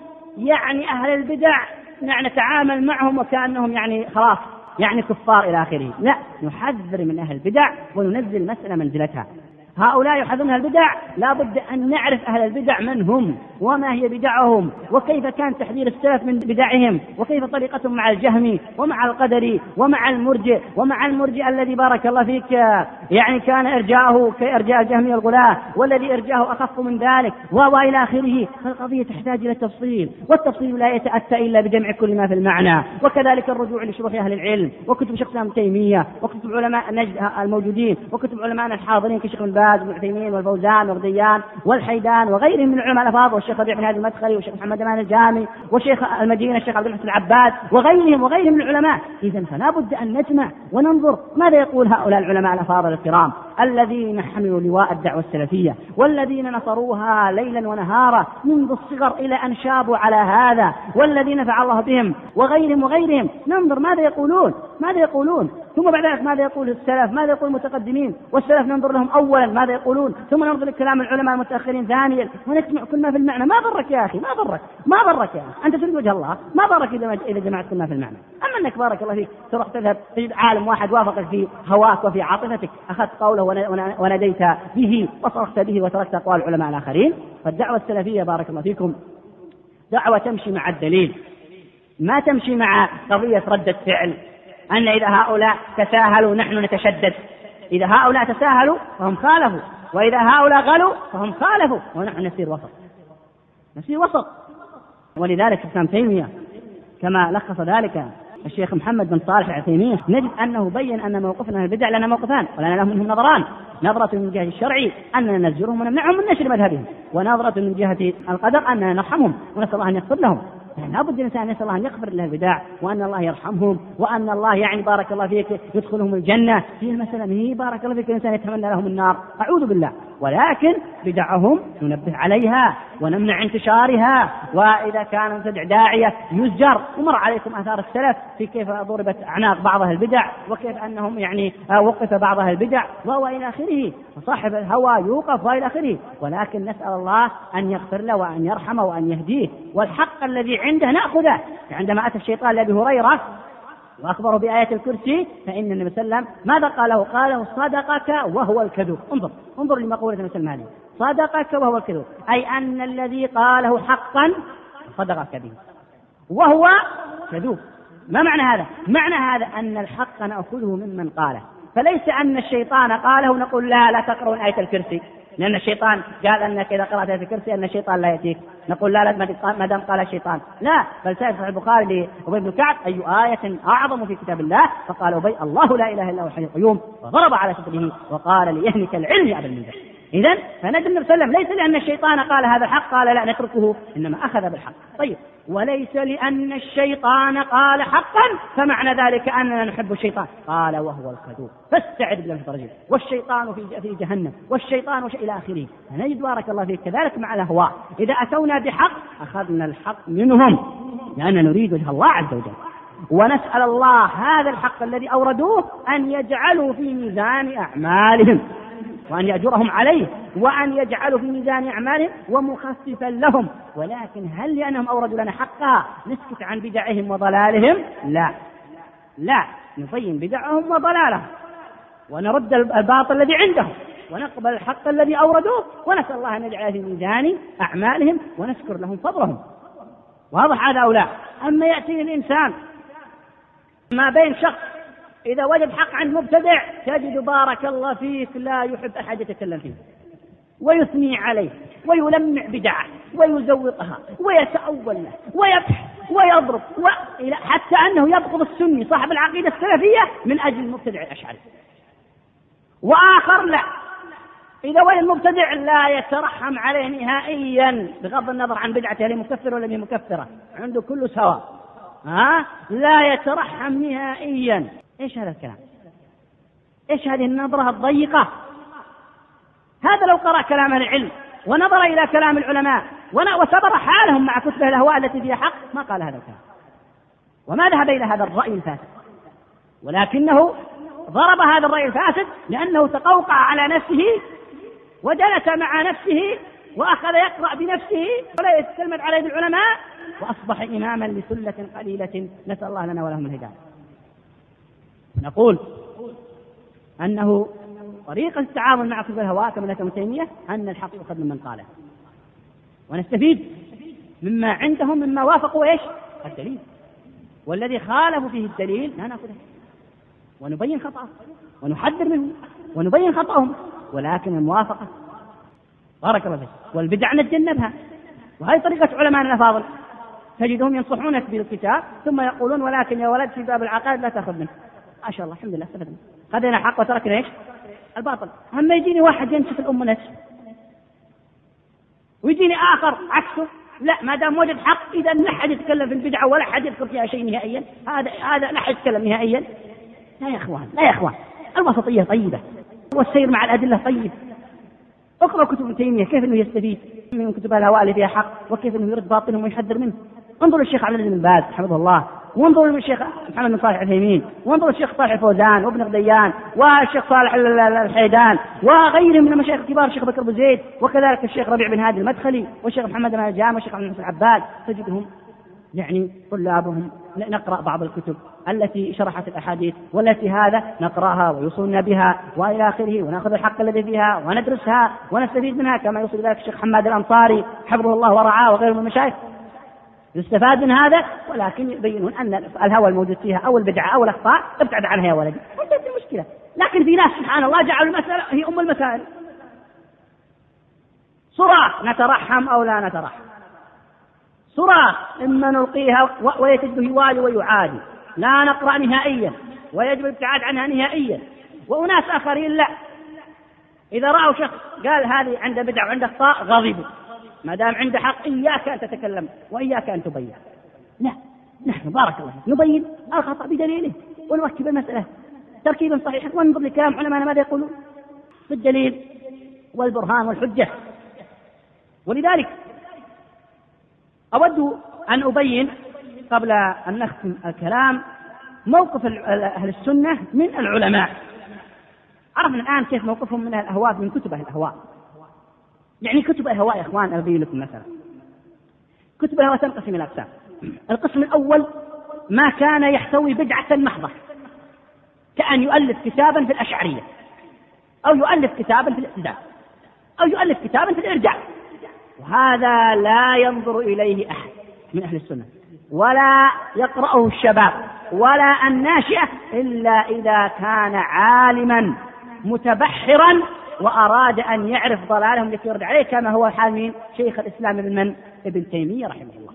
يعني أهل البدع نتعامل معهم وكأنهم يعني خلاص يعني كفار إلى آخره. لا، نحذر من أهل البدع وننزل مسألة منزلتها. هؤلاء يحذرون البدع، لا بد أن نعرف أهل البدع من هم وما هي بدعهم وكيف كان تحذير السلف من بدعهم وكيف طريقتهم مع الجهمي ومع القدري ومع المرجئ الذي بارك الله فيك يعني كان إرجاءه كإرجاء الجهمي الغلاة، والذي إرجاءه أخف من ذلك وإلى آخره. فالقضية تحتاج إلى التفصيل، والتفصيل لا يتأتى إلا بجمع كل ما في المعنى. وكذلك الرجوع لشروح أهل العلم وكتب شيخ الإسلام ابن تيمية وكتب علماء النجد الموجودين وكتب علماء الحاضرين كشيخ بن باز وابن عثيمين والفوزان والغديان والحيدان وغيرهم من العلماء الأفاضل، والشيخ ربيع بن هادي المدخلي والشيخ محمد أمان الجامي وشيخ المدينة الشيخ عبد المحسن العباد وغيرهم من العلماء. إذن فلا بد أن نجمع وننظر ماذا يقول هؤلاء العلماء الأفاضل الكرام الذين حملوا لواء الدعوة السلفية والذين نصروها ليلا ونهارا منذ الصغر إلى أن شابوا على هذا، والذين فعل الله بهم وغيرهم. ننظر ماذا يقولون ثم بعد ذلك ماذا يقول السلف، ماذا يقول المتقدمين، والسلف ننظر لهم أولا ماذا يقولون، ثم ننظر لكلام العلماء المتأخرين ثانيا، ونجمع كل ما في المعنى. ما ضرك يا أخي، ما ضرك يا أخي، أنت تريد وجه الله، ما ضرك إذا جمعت كل ما في المعنى. أما أنك بارك الله فيك تروح تذهب تجد عالم واحد وافقك في هواك وفي عاطفتك، أخذت قوله وناديت به وصرخت به وتركت أقوال العلماء الآخرين. فالدعوة السلفية بارك الله فيكم دعوة تمشي مع الدليل، ما تمشي مع قضية ردة فعل، أن إذا هؤلاء تساهلوا نحن نتشدد، إذا هؤلاء تساهلوا فهم خالفوا، وإذا هؤلاء غلوا فهم خالفوا، ونحن نسير وسط. ولذلك ابن تيمية كما لخص ذلك الشيخ محمد بن صالح العثيمين، نجد أنه بين أن موقفنا من البدع لنا موقفان ولنا لهم منهم نظران: نظرة من جهة الشرع أننا نزجرهم ونمنعهم من نشر مذهبهم، ونظرة من جهة القدر أننا نرحمهم ونسأل الله أن يغفر لهم. لابد الإنسان أن يسأل الله أن يغفر له البدع، وأن الله يرحمهم، وأن الله يعني بارك الله فيك يدخلهم الجنة. في المسألة هي بارك الله فيك الإنسان يتمنى لهم النار، أعوذ بالله. ولكن بدعهم ننبه عليها ونمنع انتشارها، وإذا كان مبتدع داعية يزجر. ومر عليكم آثار السلف في كيف ضربت أعناق بعضها البدع، وكيف أنهم يعني وقف بعضها البدع وإلى آخره، وصاحب الهوى يوقف وإلى آخره. ولكن نسأل الله أن يغفر له وأن يرحمه وأن يهديه، والحق الذي عنده نأخذه. عندما أتى الشيطان لأبي هريرة وأخبره بآية الكرسي، فإن النبي صلى الله عليه وسلم ماذا قاله؟ قاله: صدقك وهو الكذوب. انظر لمقولة النبي صلى الله عليه وسلم: صدقك وهو الكذوب، أي أن الذي قاله حقا صدقك به وهو كذوب. ما معنى هذا؟ معنى هذا أن الحق نأخذه ممن قاله، فليس أن الشيطان قاله نقول لا تقرأون آية الكرسي لأن الشيطان قال أنك إذا قرأت آية الكرسي أن الشيطان لا يأتيك، نقول لا ما دام قال الشيطان. لا، بل سأل صحيح البخاري لأبي بن كعب: أي آية أعظم في كتاب الله؟ فقال أبي: الله لا إله إلا هو الحي القيوم، وضرب على صدره وقال: ليهنك العلم يا أبا المنذر. إذن فنجد النبي صلى الله عليه وسلم ليس لأن الشيطان قال هذا الحق قال لا نتركه، إنما أخذ بالحق. طيب، وليس لأن الشيطان قال حقا فمعنى ذلك أننا نحب الشيطان. قال: وهو الكذوب، فاستعذ بالله من الرجل، والشيطان في جهنم، والشيطان إلى آخره. فنجد بارك الله فيك كذلك مع الأهواء، إذا أتونا بحق أخذنا الحق منهم لأننا نريد وجه الله عز وجل، ونسأل الله هذا الحق الذي أوردوه أن يجعلوا في ميزان أعمالهم وأن يأجرهم عليه، وأن يجعلوا في ميزان أعمالهم ومخففا لهم. ولكن هل لأنهم أوردوا لنا حقها نسكت عن بدعهم وضلالهم؟ لا، نبين بدعهم وضلالهم ونرد الباطل الذي عندهم ونقبل الحق الذي أوردوه، ونسأل الله أن يجعل في ميزان أعمالهم ونشكر لهم فضلهم. واضح هذا أو لا؟ أما يأتي الإنسان ما بين شخص إذا وجد حق عن مبتدع تجد بارك الله فيك لا يحب أحد يتكلم فيه ويثني عليه ويلمع بدعه ويزوقها ويتأول له ويبحث ويضرب حتى أنه يبغض السني صاحب العقيدة السلفية من أجل المبتدع الأشعري. وآخر لا، إذا وجد المبتدع لا يترحم عليه نهائيا بغض النظر عن بدعته هل مكفر ولا هي مكفرة، عنده كله سواء، لا يترحم نهائيا. إيش هذا الكلام؟ إيش هذه النظرة الضيقة؟ هذا لو قرأ كلام العلم ونظر إلى كلام العلماء وصبر حالهم مع كتب الأهواء التي فيها حق ما قال هذا الكلام وما ذهب إلى هذا الرأي الفاسد، ولكنه ضرب هذا الرأي الفاسد لأنه تقوقع على نفسه وجلس مع نفسه وأخذ يقرأ بنفسه ولا يتكلم على يد العلماء، وأصبح إماما لسلة قليلة، نسأل الله لنا ولهم الهداية. نقول أنه طريقة التعامل مع كتب الهواء كما ذكر ابن تيمية أن الحق يؤخذ ممن قاله، ونستفيد مما عندهم مما وافقوا إيش؟ الدليل، والذي خالفوا فيه الدليل لا نأخذه ونبين خطأه ونحذر منه ونبين خطأهم، ولكن الموافقة بارك الله فيك والبدع نتجنبها. وهذه طريقة علماء الأفاضل، تجدهم ينصحونك بالكتاب ثم يقولون ولكن يا ولد في باب العقائد لا تأخذ منه. ما شاء الله الحمد لله استفدنا، خذنا حق وتركنا ايش؟ الباطل. أما يجيني واحد ينسف الأم نفسه ويجيني آخر عكسه، لا، ما دام وجد حق إذا لا أحد يتكلم في البدعة ولا أحد يذكر فيها شيء نهائيا، هذا لا أحد يتكلم نهائيا. لا يا إخوان الوسطية طيبة والسير مع الأدلة طيب. اقرأ كتب ابن تيمية كيف أنه يستفيد من كتب الهواء اللي فيها حق وكيف أنه يرد باطلهم ويحذر منه. انظروا الشيخ عبد العزيز بن باز حفظه الله، وانظروا للشيخ محمد بن صالح العثيمين، وانظروا الشيخ صالح الفوزان وابن غديان والشيخ صالح الحيدان وغيرهم من المشايخ الكبار، الشيخ بكر بن زيد، وكذلك الشيخ ربيع بن هادي المدخلي والشيخ محمد بن الجام والشيخ عبد المحسن العباد. تجدهم يعني طلابهم نقرأ بعض الكتب التي شرحت الأحاديث والتي هذا نقرأها ويوصلنا بها وإلى آخره، ونأخذ الحق الذي فيها وندرسها ونستفيد منها كما يوصل ذلك الشيخ حماد الأنصاري حفظه الله ورعاه وغيره من المشايخ. يستفاد من هذا، ولكن يبينون أن الهوى الموجود فيها أو البدعة أو الأخطاء ابتعد عنها يا ولدي، وانتهت المشكلة. لكن في ناس سبحان الله جعلوا المسألة هي أم المسائل، صراخ نترحم أو لا نترحم، صراخ إما نلقيها ويجب يوالي ويعادي، لا نقرأ نهائيا ويجب الابتعاد عنها نهائيا. وأناس آخرين لا، إذا رأوا شخص قال هذه عنده بدع وعنده أخطاء غضبوا، ما دام عنده حق إياك أن تتكلم وإياك أن تبين. لا، نحن بارك الله نبين الخطأ بدليله ونركب المسألة تركيبا صحيحا وننظر لكلام علماء ماذا يقولون بالدليل والبرهان والحجة. ولذلك أود أن أبين قبل أن نختم الكلام موقف أهل السنة من العلماء. عرفنا الآن كيف موقفهم من الأهواء من كتب أهل الأهواء. يعني كتب الأهواء يا إخوان أبين لكم مثلا كتب الأهواء تنقسم إلى أقسام. القسم الأول ما كان يحتوي بدعة محضة، كأن يؤلف كتابا في الأشعرية، أو يؤلف كتابا في الاعتزال، أو يؤلف كتابا في الإرجاع، وهذا لا ينظر إليه أحد من أهل السنة ولا يقرأه الشباب ولا الناشئة إلا إذا كان عالما متبحرا وأراد أن يعرف ضلالهم لكي يرد عليه، كما هو حال من شيخ الإسلام ابن تيمية رحمه الله.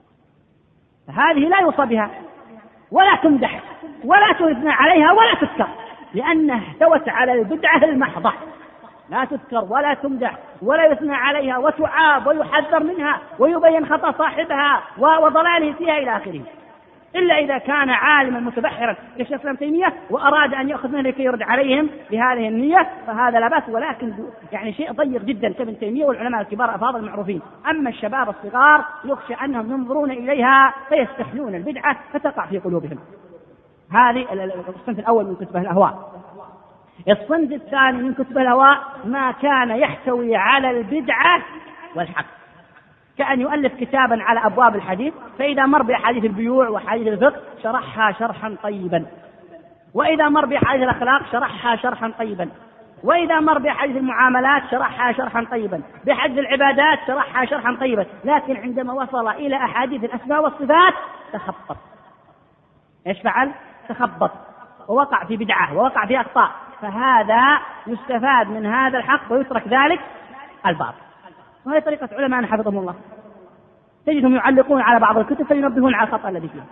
فهذه لا يوصى بها ولا تمدح ولا تثنى عليها ولا تذكر، لأنها احتوت على البدعة المحضة، لا تذكر ولا تمدح ولا يثنى عليها وتعاب ويحذر منها ويبين خطأ صاحبها وضلاله فيها إلى آخره، إلا إذا كان عالما متبحرا كشيخ الإسلام تيمية وأراد أن يأخذ منه لكي يرد عليهم بهذه النية، فهذا لا بأس، ولكن يعني شيء ضيق جدا كابن تيمية والعلماء الكبار أفاضل المعروفين. أما الشباب الصغار يخشى أنهم ينظرون إليها فيستحلون البدعة فتقع في قلوبهم. هذه الصنف الأول من كتب الأهواء. الصنف الثاني من كتب الأهواء ما كان يحتوي على البدعة والحق، كأن يؤلف كتابا على أبواب الحديث، فإذا مر بأحاديث البيوع وحديث الفقه شرحها شرحا طيبا، وإذا مر بأحاديث الأخلاق شرحها شرحا طيبا، وإذا مر بأحاديث المعاملات شرحها شرحا طيبا، بحديث العبادات شرحها شرحا طيبا، لكن عندما وصل إلى أحاديث الأسماء والصفات تخبط. إيش فعل؟ تخبط ووقع في بدعة ووقع في أخطاء، فهذا يستفاد من هذا الحق ويترك ذلك الباطل. وهي طريقة علماء حفظهم الله، تجدهم يعلقون على بعض الكتب فينبهون على الخطأ الذي فيها.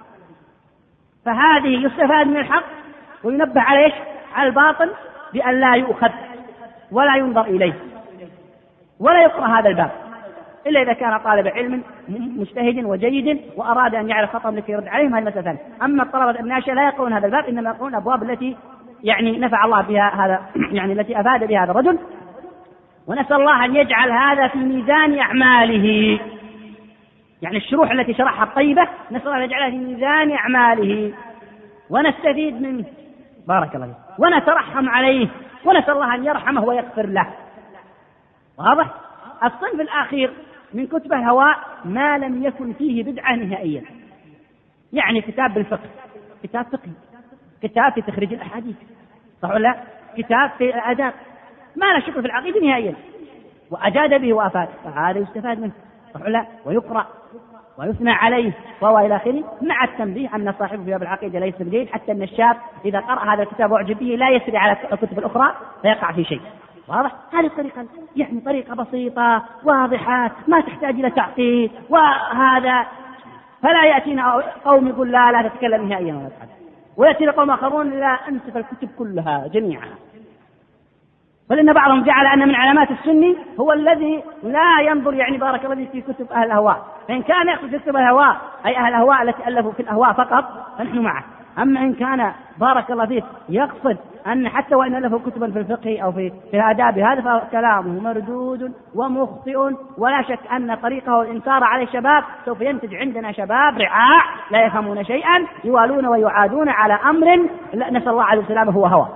فهذه يستفاد من الحق وينبه على إيش؟ على الباطل، بأن لا يؤخذ ولا ينظر إليه ولا يقرأ هذا الباب إلا إذا كان طالب علم مجتهد وجيد وأراد أن يعرف خطأ لكي يرد عليهم، هذه مسألة ثانية. أما الطلبة الناشئة لا يقرؤون هذا الباب، إنما يقرؤون الأبواب التي يعني نفع الله بها هذا، يعني التي أفاد بها هذا الرجل. ونسأل الله أن يجعل هذا في ميزان أعماله، يعني الشروح التي شرحها الطيبة نسأل الله أن يجعلها في ميزان أعماله ونستفيد منه، بارك الله فيه، ونترحم عليه ونسأل الله أن يرحمه ويغفر له. واضح؟ الصنف الأخير من كتب الهواء ما لم يكن فيه بدعة نهائيا، يعني كتاب بالفقه، كتاب فقهي، كتاب في تخريج الأحاديث، صح ولا لا؟ كتاب في الآداب، ما لا شك في العقيدة نهائيا وأجاد به وأفاد، فهذا يستفاد منه، صح ولا لا؟ ويقرأ ويثنى عليه وهو إلى آخره، مع التنبيه أن صاحبه في باب العقيدة ليس بجيد، حتى أن الشاب إذا قرأ هذا الكتاب وأعجب به لا يسري على الكتب الأخرى فيقع في شيء. واضح؟ هذه الطريقة يعني طريقة بسيطة واضحة ما تحتاج إلى تعقيد، وهذا فلا يأتينا قوم يقول لا تتكلم نهائيا ولا تحدث، ويأتينا قوم آخرون لا أنسف الكتب كلها جميعا. بل إن بعضهم جعل أن من علامات السني هو الذي لا ينظر يعني بارك الله في كتب أهل الأهواء، فإن كان يقصد في كتب الأهواء أي أهل الأهواء التي ألفوا في الأهواء فقط فنحن معه. أما إن كان بارك الله فيه يقصد أن حتى وإن ألفوا كتبا في الفقه أو في الآداب هذا فكلامه مردود ومخطئ، ولا شك أن طريقه الإنكار على الشباب سوف ينتج عندنا شباب رعاع لا يفهمون شيئا يوالون ويعادون على أمر نسأل الله عليه السلامة هو هوى.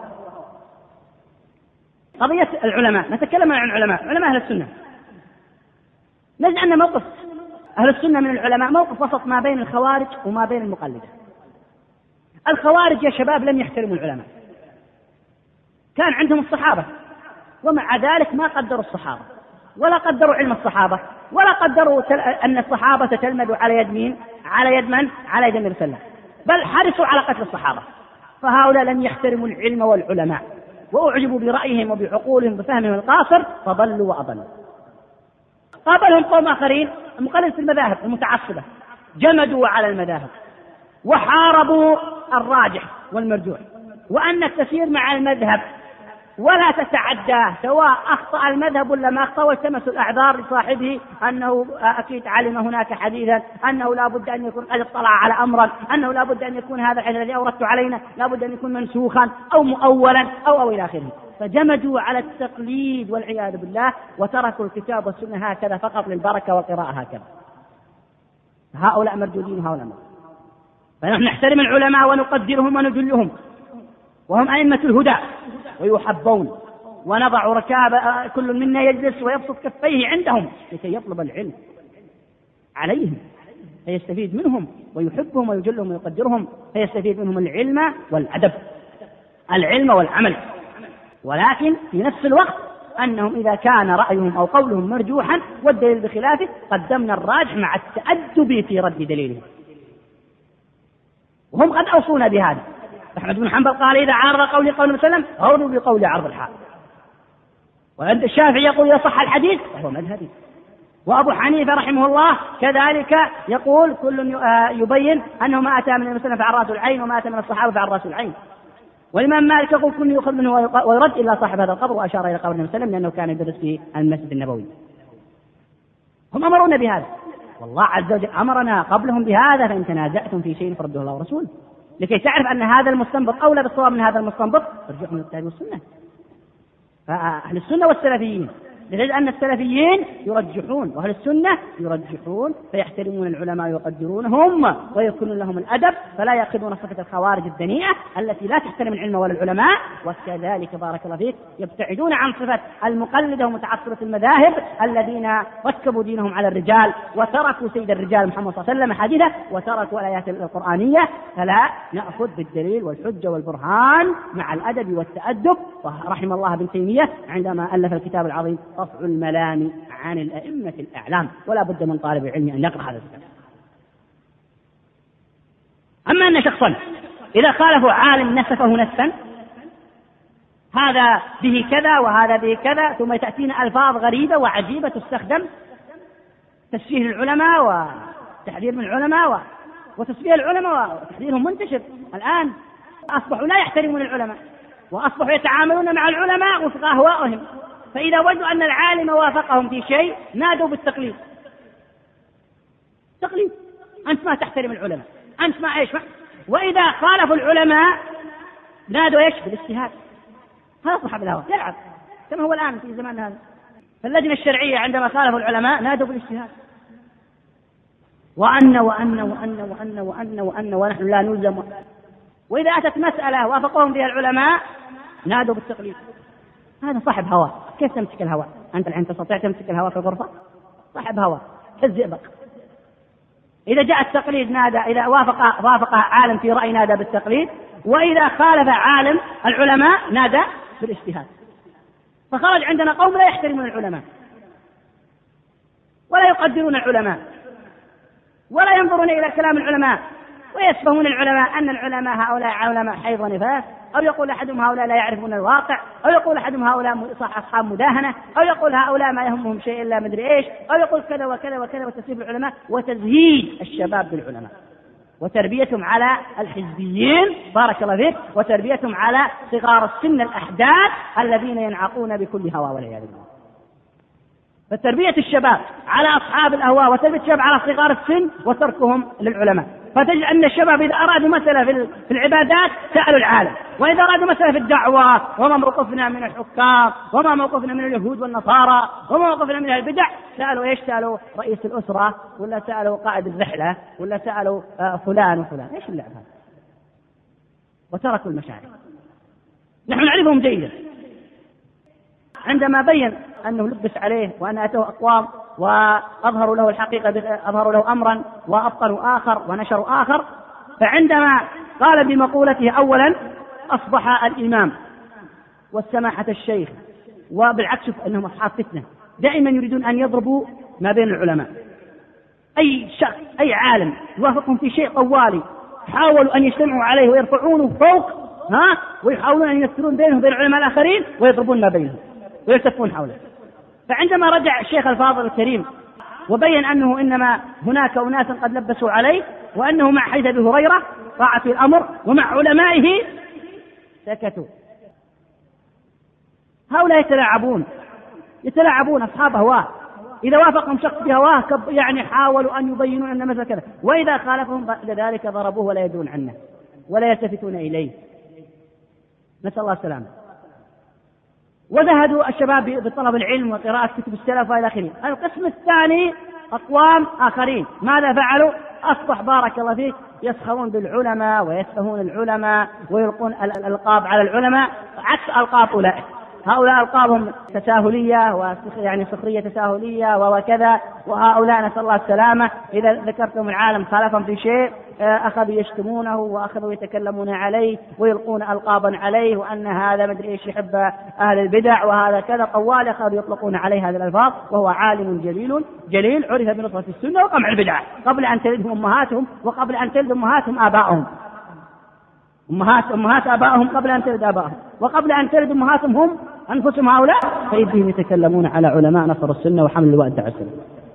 قضية العلماء، نتكلم عن علماء أهل السنة. نجد أن موقف أهل السنة من العلماء موقف وسط ما بين الخوارج وما بين المقلدة. الخوارج يا شباب لم يحترموا العلماء، كان عندهم الصحابة ومع ذلك ما قدروا الصحابة ولا قدروا علم الصحابة ولا قدروا أن الصحابة تتلمذوا على يد مين؟ على يد من؟ على يد النبي صلى الله عليه وسلم، بل حرصوا على قتل الصحابة. فهؤلاء لم يحترموا العلم والعلماء وأعجبوا برأيهم وبعقولهم بفهمهم القاصر فضلوا وأضلوا. قابلهم قوم آخرين مقلدة المذاهب المتعصبة، جمدوا على المذاهب وحاربوا الراجح والمرجوح، وأنك تسير مع المذهب ولا تتعداه سواء أخطأ المذهب ولا ما أخطأ، والتمسوا الأعذار لصاحبه أنه أكيد علم هناك حديثا، أنه لا بد أن يكون قد اطلع على أمرا، أنه لا بد أن يكون هذا الحديث الذي أوردت علينا لا بد أن يكون منسوخا أو مؤولا أو إلى آخره. فجمدوا على التقليد والعياذ بالله، وتركوا الكتاب والسنة هكذا فقط للبركة والقراءة هكذا. هؤلاء مردودين وهؤلاء مردودين. فنحن نحترم العلماء ونقدرهم ونجلهم، وهم أئمة الهدى ويحبون، ونضع ركاب كل منا يجلس ويبسط كفيه عندهم لكي يطلب العلم عليهم فيستفيد منهم، ويحبهم ويجلهم ويقدرهم فيستفيد منهم العلم والأدب، العلم والعمل. ولكن في نفس الوقت أنهم إذا كان رأيهم أو قولهم مرجوحا والدليل بخلافه قدمنا الراجح مع التأدب في رد دليلهم، وهم قد أوصونا بهذا. أحمد بن حنبل قال إذا عارض قولي قول وسلم غوروا بقول عرض الحال، وعند الشافعي يقول إذا صح الحديث وهو مذهبي، وأبو حنيفة رحمه الله كذلك يقول كل يبين أنه ما أتى من المسلم فعن رأس العين وما أتى من الصحابة فعن رأس العين. والإمام مالك يقول كل يؤخذ منه ويرد إلا صاحب هذا القبر، وأشار إلى قبر النبي صلى الله عليه وسلم لأنه كان يدرس في المسجد النبوي. هم أمرونا بهذا، والله عز وجل أمرنا قبلهم بهذا، فإن تنازعتم في شيء فردوه الله ورسوله، لكي تعرف أن هذا المستنبط أولى بالصواب من هذا المستنبط ارجعوا من الكتاب والسنة. فأهل السنة والسلفيين، لذلك أن السلفيين يرجحون وأهل السنة يرجحون، فيحترمون العلماء ويقدرونهم ويكونون لهم الأدب، فلا يأخذون صفة الخوارج الدنيئة التي لا تحترم العلم ولا العلماء. وكذلك بارك الله فيك يبتعدون عن صفة المقلدة ومتعصبة المذاهب الذين ركبوا دينهم على الرجال وتركوا سيد الرجال محمد صلى الله عليه وسلم حديثه وتركوا الآيات القرآنية. فلا نأخذ بالدليل والحجة والبرهان مع الأدب والتأدب. رحم الله ابن تيمية عندما ألف الكتاب العظيم رفع الملام عن الأئمة الأعلام، ولا بد من طالب العلم أن يقرأ هذا الكتاب. أما أن شخصا إذا خالفوا عالم نسفه نسفا، هذا به كذا وهذا به كذا، ثم تأتينا ألفاظ غريبة وعجيبة تستخدم تسفيه العلماء وتحذير من العلماء وتسفيه العلماء وتحذيرهم منتشر الآن. أصبحوا لا يحترمون العلماء، وأصبحوا يتعاملون مع العلماء وفق أهوائهم، فإذا وجدوا أن العالم وافقهم في شيء نادوا بالتقليد. تقليد، أنت ما تحترم العلماء، أنت ما إيش ما. وإذا خالفوا العلماء نادوا إيش؟ بالاجتهاد. هذا صاحب الهوى يلعب كما هو الآن في زمان هذا. فاللجنة الشرعية عندما خالفوا العلماء نادوا بالاجتهاد، وأن ونحن لا نلزم. وإذا أتت مسألة وافقهم فيها العلماء نادوا بالتقليد. هذا صاحب هوى. كيف تمسك الهوى؟ أنت الحين تستطيع تمسك الهوى في الغرفة؟ صاحب هوى كالزئبق. إذا جاء التقليد نادى، إذا وافق عالم في رأي نادى بالتقليد، وإذا خالف عالم العلماء نادى بالاجتهاد. فخرج عندنا قوم لا يحترمون العلماء ولا يقدرون العلماء ولا ينظرون إلى كلام العلماء، ويسفهون العلماء أن العلماء هؤلاء علماء حيض ونفاس، أو يقول أحدهم هؤلاء لا يعرفون الواقع، أو يقول أحدهم هؤلاء أصحاب مداهنة، أو يقول هؤلاء ما يهمهم شيء إلا مدري إيش، أو يقول كذا وكذا وكذا، وتسفيه العلماء وتزهيد الشباب بالعلماء وتربيتهم على الحزبيين بارك الله فيك، وتربيتهم على صغار السن الأحداث الذين ينعقون بكل هوى والعياذ بالله. فتربية الشباب على أصحاب الأهواء وتربية الشباب على صغار السن وتركهم للعلماء. فتجد أن الشباب إذا أرادوا مسألة في العبادات سألوا العالم، وإذا أرادوا مسألة في الدعوة وما موقفنا من الحكام وما موقفنا من اليهود والنصارى وما موقفنا من البدع سألوا إيش؟ سألوا رئيس الأسرة، ولا سألوا قائد الرحلة، ولا سألوا فلان وفلان. إيش اللعب هذا؟ وتركوا المشاعر. نحن نعرفهم جيدا. عندما بين أنه لبس عليه وأن أتوه أقوام وأظهروا له الحقيقة، أظهروا له أمرا وأبطلوا آخر ونشروا آخر، فعندما قال بمقولته أولا أصبح الإمام والسماحة الشيخ، وبالعكس أنهم أصحاب فتنة دائما يريدون أن يضربوا ما بين العلماء. أي شخص أي عالم يوافقهم في شيء طوالي حاولوا أن يجتمعوا عليه ويرفعونه فوق ويحاولون أن يمثلون بينهم وبين العلماء الآخرين ويضربون ما بينهم ويلتفون حوله. فعندما رجع الشيخ الفاضل الكريم وبين أنه إنما هناك أناس قد لبسوا عليه، وأنه مع حديث أبي هريرة طاعة الأمر، ومع علمائه سكتوا. هؤلاء يتلاعبون أصحاب هواه، إذا وافقهم شخص بهواه يعني حاولوا أن يبينوا أن مثل كذا، وإذا خالفهم بعد ذلك ضربوه ولا يدرون عنه ولا يلتفتون إليه، نسأل الله السلامة. وزهدوا الشباب بطلب العلم وقراءة كتب السلف وإلى آخره. القسم الثاني أقوام آخرين ماذا فعلوا؟ أصبح بارك الله فيك يسخرون بالعلماء ويسفهون العلماء ويلقون الألقاب على العلماء عكس ألقاب أولئك. هؤلاء ألقابهم تساهلية يعني سخرية تساهلية وكذا، وهؤلاء نسأل الله السلامة إذا ذكرتم العالم خالفهم في شيء أخذوا يشتمونه وأخذوا يتكلمون عليه ويلقون ألقابا عليه، وأن هذا مدري إيش يحب أهل البدع وهذا كذا، طوال أخذوا يطلقون عليه هذه الألفاظ، وهو عالم جليل عرف بنصرة السنة وقمع البدع قبل أن تلدهم أمهاتهم وقبل أن تلد أمهاتهم آبائهم. أمهات آبائهم قبل أن تلد آبائهم، وقبل أن تلد أمهاتهم هم أنفسهم هؤلاء، فإذهم يتكلمون على علماء نصر السنة وحمل اللواء الدعوة السنة،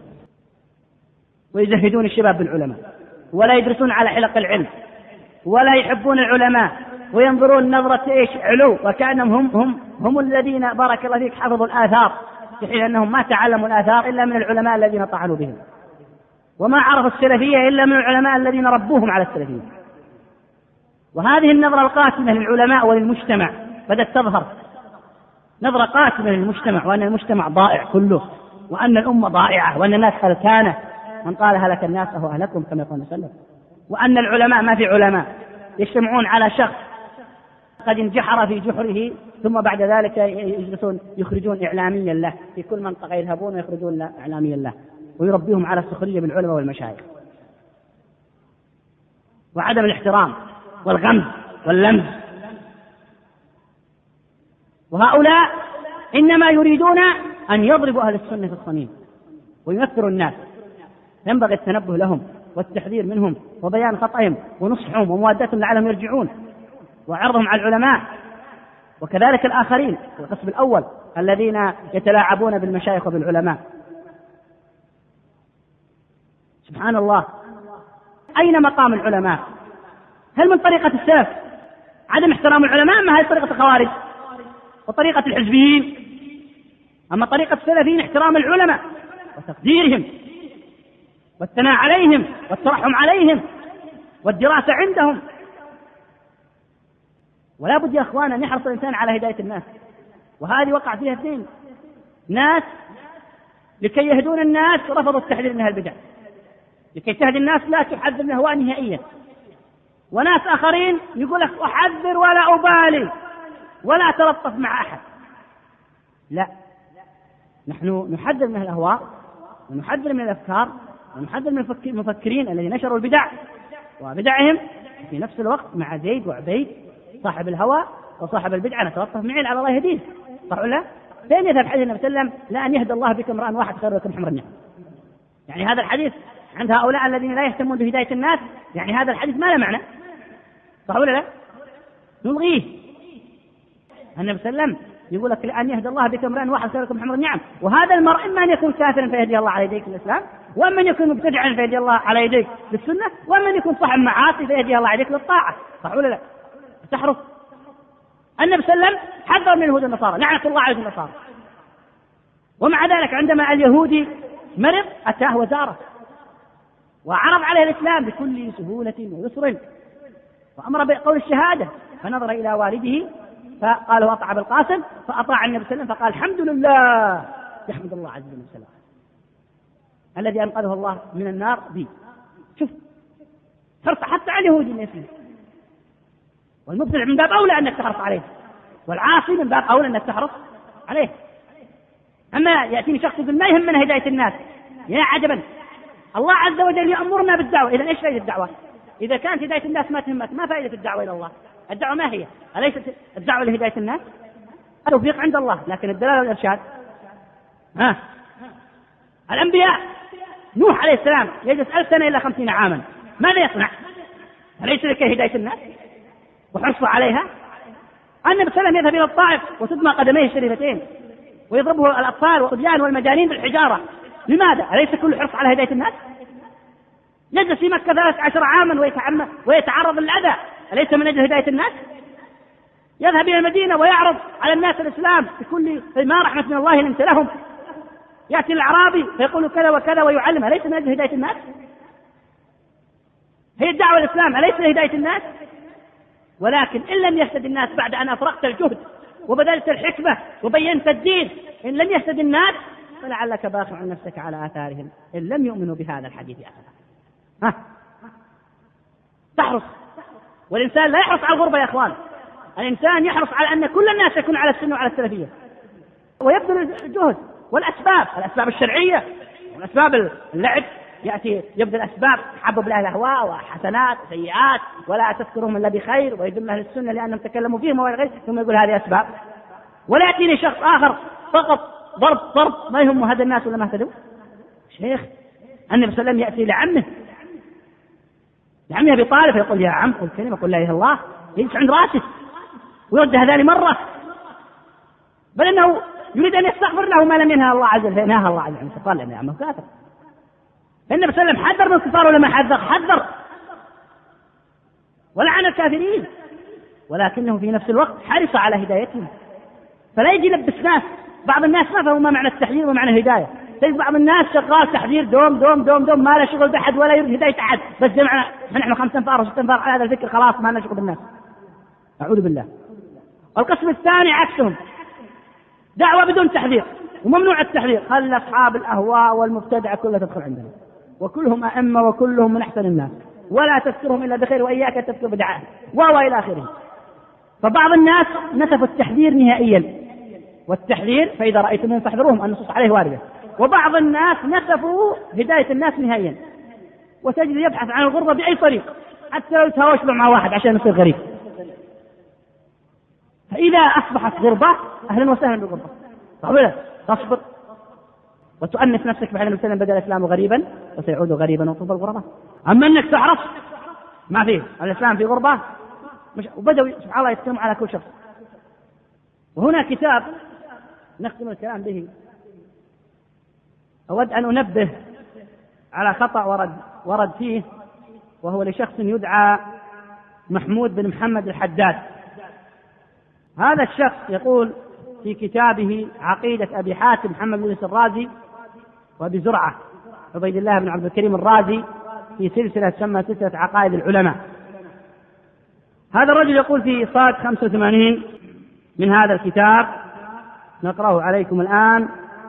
ويزهدون الشباب بالعلماء، ولا يدرسون على حلق العلم، ولا يحبون العلماء، وينظرون نظرة علو، وكأنهم هم الذين بارك الله فيك حفظوا الآثار، في حين أنهم ما تعلموا الآثار إلا من العلماء الذين طعنوا بهم، وما عرفوا السلفية إلا من العلماء الذين ربوهم على السلفية. وهذه النظرة القاتمة للعلماء وللمجتمع بدأت تظهر، نظرة قاتمة للمجتمع، وأن المجتمع ضائع كله، وأن الأمة ضائعة، وأن الناس هلكانة، من قال هلك الناس فهو أهلكهم كما يقول وسلم، وأن العلماء ما في علماء، يجتمعون على شخص قد انجحر في جحره، ثم بعد ذلك يجلسون يخرجون إعلاميا له في كل منطقة، يذهبون ويخرجون إعلاميا له ويربيهم على السخرية بالعلماء والمشايخ، وعدم الاحترام والغمز واللمز. وهؤلاء إنما يريدون أن يضربوا أهل السنة في الصميم وينفروا الناس، ينبغي التنبه لهم والتحذير منهم وبيان خطأهم ونصحهم وموادتهم لعلهم يرجعون، وعرضهم على العلماء. وكذلك الآخرين القسم الأول الذين يتلاعبون بالمشايخ وبالعلماء. سبحان الله، أين مقام العلماء؟ هل من طريقة السلف عدم احترام العلماء، أما هذه طريقة الخوارج وطريقة الحزبيين؟ أما طريقة السلفيين احترام العلماء وتقديرهم والثناء عليهم والترحم عليهم والدراسة عندهم. ولا بد يا أخوان أن يحرص الإنسان على هداية الناس، وهذه وقع فيها اثنين، ناس لكي يهدون الناس رفضوا التحذير من البدع، لكي تهدي الناس لا تحذر من الهواء نهائيا، وناس آخرين يقول لك أحذر ولا أبالي ولا أتلطف مع أحد. لا، نحن نحذر من الأهواء ونحذر من الأفكار ونحذر من المفكرين الذين نشروا البدع وبدعهم، في نفس الوقت مع زيد وعبيد صاحب الهوى وصاحب البدعة نتلطف معين على الله يهديه، صح ولا لا؟ فين يذهب حديث النبي صلى الله عليه وسلم لا أن يهدى الله بك امرأ واحد خير لكم حمر النعم؟ يعني هذا الحديث عند هؤلاء الذين لا يهتمون بهداية الناس، يعني هذا الحديث ما له معنى، صح ولا لا؟ نلغيه. النبي صلى الله عليه وسلم يقول لك لأن يهدى الله بك امرأ واحد خير لكم حمر النعم، وهذا المرء إما أن يكون كافرا فيهدي الله على يديك للإسلام، وأما أن يكون مبتدعا فيهدي الله على يديك للسنة، وأما أن يكون صاحب معاصي فيهدي الله على يديك للطاعة، صح ولا لا؟ تحرص. النبي صلى الله عليه وسلم حذر من اليهود والنصارى، لعنة الله على النصارى، ومع ذلك عندما اليهودي مرض أتاه وزاره وعرض عليه الإسلام بكل سهولة ويسر، وأمر بقول الشهادة، فنظر إلى والده فقال أطاع بالقاسم، فأطاع النبي صلى الله عليه وسلم، فقال الحمد لله، يحمد الله عز وجل الذي أنقذه الله من النار بي. شوف حرص حتى على اليهودي النسي، والمبتدع من باب أولى أنك تحرص عليه، والعاصي من باب أولى أنك تحرص عليه. أما يأتيني شخص يقول ما يهمنا هداية الناس، يا عجبا، الله عز وجل يأمرنا بالدعوة، إذا إيش فائدة الدعوة؟ إذا كانت هداية الناس ما تهمك، ما فائدة الدعوة إلى الله؟ الدعوة ما هي؟ أليست الدعوة لهداية الناس؟ التوفيق عند الله، لكن الدلالة والإرشاد الأنبياء نوح عليه السلام يجلس 1000 سنة إلى 50 عاما، ماذا يصنع؟ أليس لكي هداية الناس وحرصوا عليها؟ النبي صلى الله عليه وسلم يذهب إلى الطائف وتدمى قدميه الشريفتين ويضربه الأطفال والأبيان والمجانين بالحجارة، لماذا؟ أليس كل حرص على هداية الناس؟ يجلس في مكة 13 عاما ويتعرض للأذى، أليس من أجل هداية الناس؟ يذهب إلى المدينة ويعرض على الناس الإسلام بكل ما رحمة من الله لنت لهم. يأتي الأعرابي فيقول كذا وكذا ويعلم، أليس من أجل هداية الناس؟ هي الدعوة الإسلام أليس لهداية الناس؟ ولكن إن لم يهتد الناس بعد أن أفرغت الجهد وبذلت الحكمة وبينت الدين، إن لم يهتد الناس فلعلك باخع نفسك على آثارهم إن لم يؤمنوا بهذا الحديث أبدا. تحرص، والإنسان لا يحرص على الغربة يا أخوان، الإنسان يحرص على أن كل الناس يكون على السنة وعلى السلفية، ويبذل الجهد والأسباب الشرعية والأسباب اللعب، يأتي يبذل أسباب حبب لها الأهواء وحسنات وسيئات ولا تذكرهم إلا بخير ويذم أهل السنة لأنهم تكلموا فيهم وغير، ثم يقول هذه أسباب. ولا يأتيني شخص آخر فقط ضرب ما يهم هذا الناس ولا ما اهتدوا. شيخ النبي صلى الله عليه وسلم يأتي لعمه أبي طالب يقول يا عم قل كلمة قل لا إله إلا الله، يجلس عند راسه ويرد هذا مرة، بل إنه يريد أن يستغفر له ما لم ينهى الله عز وجل، نهى الله عز وجل فقال لنا يا عم كافر. النبي صلى الله عليه وسلم حذر من الكفار ولا ما حذر ولعن الكافرين، ولكنه في نفس الوقت حرص على هدايتهم. فلا يجي يلبس ناس، بعض الناس ما فهموا ما معنى التحذير ومعنى الهداية. تجد بعض الناس شغال تحذير دوم دوم دوم دوم، ما له شغل بأحد ولا يريد هداية أحد، بس جمعنا نحن 5 أنفار و6 أنفار على هذا الفكر خلاص ما لنا شغل بالناس. أعوذ بالله. القسم الثاني عكسهم، دعوة بدون تحذير وممنوع التحذير، خلى أصحاب الأهواء والمبتدعة كلها تدخل عندنا، وكلهم أئمة وكلهم من أحسن الناس، ولا تذكرهم إلا بخير وإياك تذكر بدعاء إلى آخره. فبعض الناس نسفوا التحذير نهائيا، والتحذير فإذا رأيتموهم فاحذروهم النصوص عليه واردة. وبعض الناس نسفوا هداية الناس نهائيا، وتجد يبحث عن الغربة بأي طريق حتى لو يتهاوش مع واحد عشان يصير غريب. فإذا أصبحت غربة أهلا وسهلا بالغربة، تصبر وتؤنس نفسك بأن النبي صلى الله عليه وسلم بدأ الإسلام غريبا وسيعود غريبا وطوبى الغرباء. أما أنك تعرف ما فيه الإسلام في غربة وبدأوا سبحان الله يتكلم على كل شخص. وهنا كتاب نختم الكلام به، أود أن أنبه على خطأ ورد فيه، وهو لشخص يدعى محمود بن محمد الحداد. هذا الشخص يقول في كتابه عقيدة أبي حاتم محمد بن الرازي وأبي زرعة عبيد الله بن عبد الكريم الرازي في سلسلة تسمى سلسلة عقائد العلماء. هذا الرجل يقول في صاد 85 من هذا الكتاب، نقرأه عليكم الآن.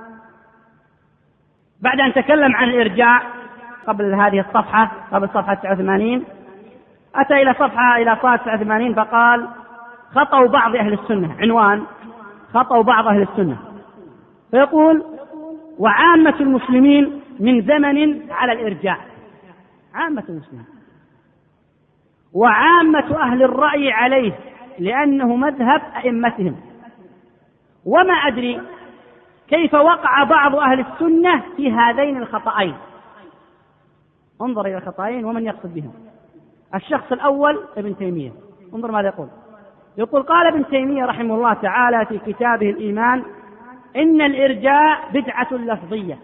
بعد أن تكلم عن الإرجاع قبل هذه الصفحة، قبل صفحة 89، أتى إلى صاد 89 فقال خطأوا بعض أهل السنة، عنوان خطأوا بعض أهل السنة، فيقول وعامة المسلمين من زمن على الإرجاع، عامة المسلمين، وعامة أهل الرأي عليه لأنه مذهب أئمتهم، وما أدري كيف وقع بعض أهل السنة في هذين الخطأين. انظر إلى الخطأين ومن يقصد بهم. الشخص الأول ابن تيمية، انظر ماذا يقول قال ابن تيمية رحمه الله تعالى في كتابه الإيمان إن الإرجاء بدعة لفظية،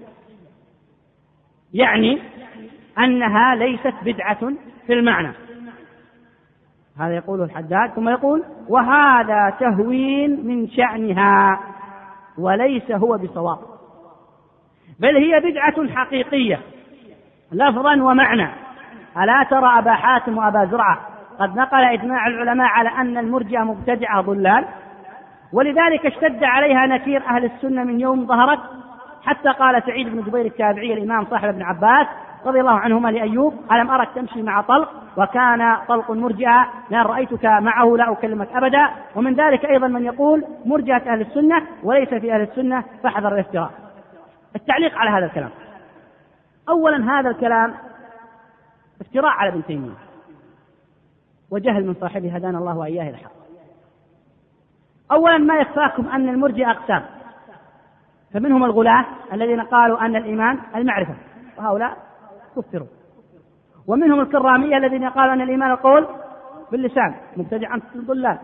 يعني أنها ليست بدعة في المعنى. هذا يقوله الحداد. ثم يقول وهذا تهوين من شأنها وليس هو بصواب، بل هي بدعة حقيقية لفظا ومعنى. ألا ترى أبا حاتم وأبا زرعة قد نقل إجماع العلماء على أن المرجئة مبتدعة ضلال، ولذلك اشتد عليها نكير أهل السنة من يوم ظهرت، حتى قال سعيد بن جبير التابعي الإمام صاحب ابن عباس رضي الله عنهما لأيوب ألم أرك تمشي مع طلق وكان طلق مرجئة لأن رأيتك معه لا أكلمك أبدا. ومن ذلك أيضا من يقول مرجئة أهل السنة وليس في أهل السنة فاحذر الافتراء. التعليق على هذا الكلام: أولا هذا الكلام افتراء على ابن تيمية وجهل من صاحبه هدانا الله وإياه إلى الحق. أولا ما يخفاكم أن المرجئة أقسام، فمنهم الغلاة الذين قالوا أن الإيمان المعرفة وهؤلاء كفروا، ومنهم الكرامية الذين قالوا أن الإيمان القول باللسان مبتدعا ضلال،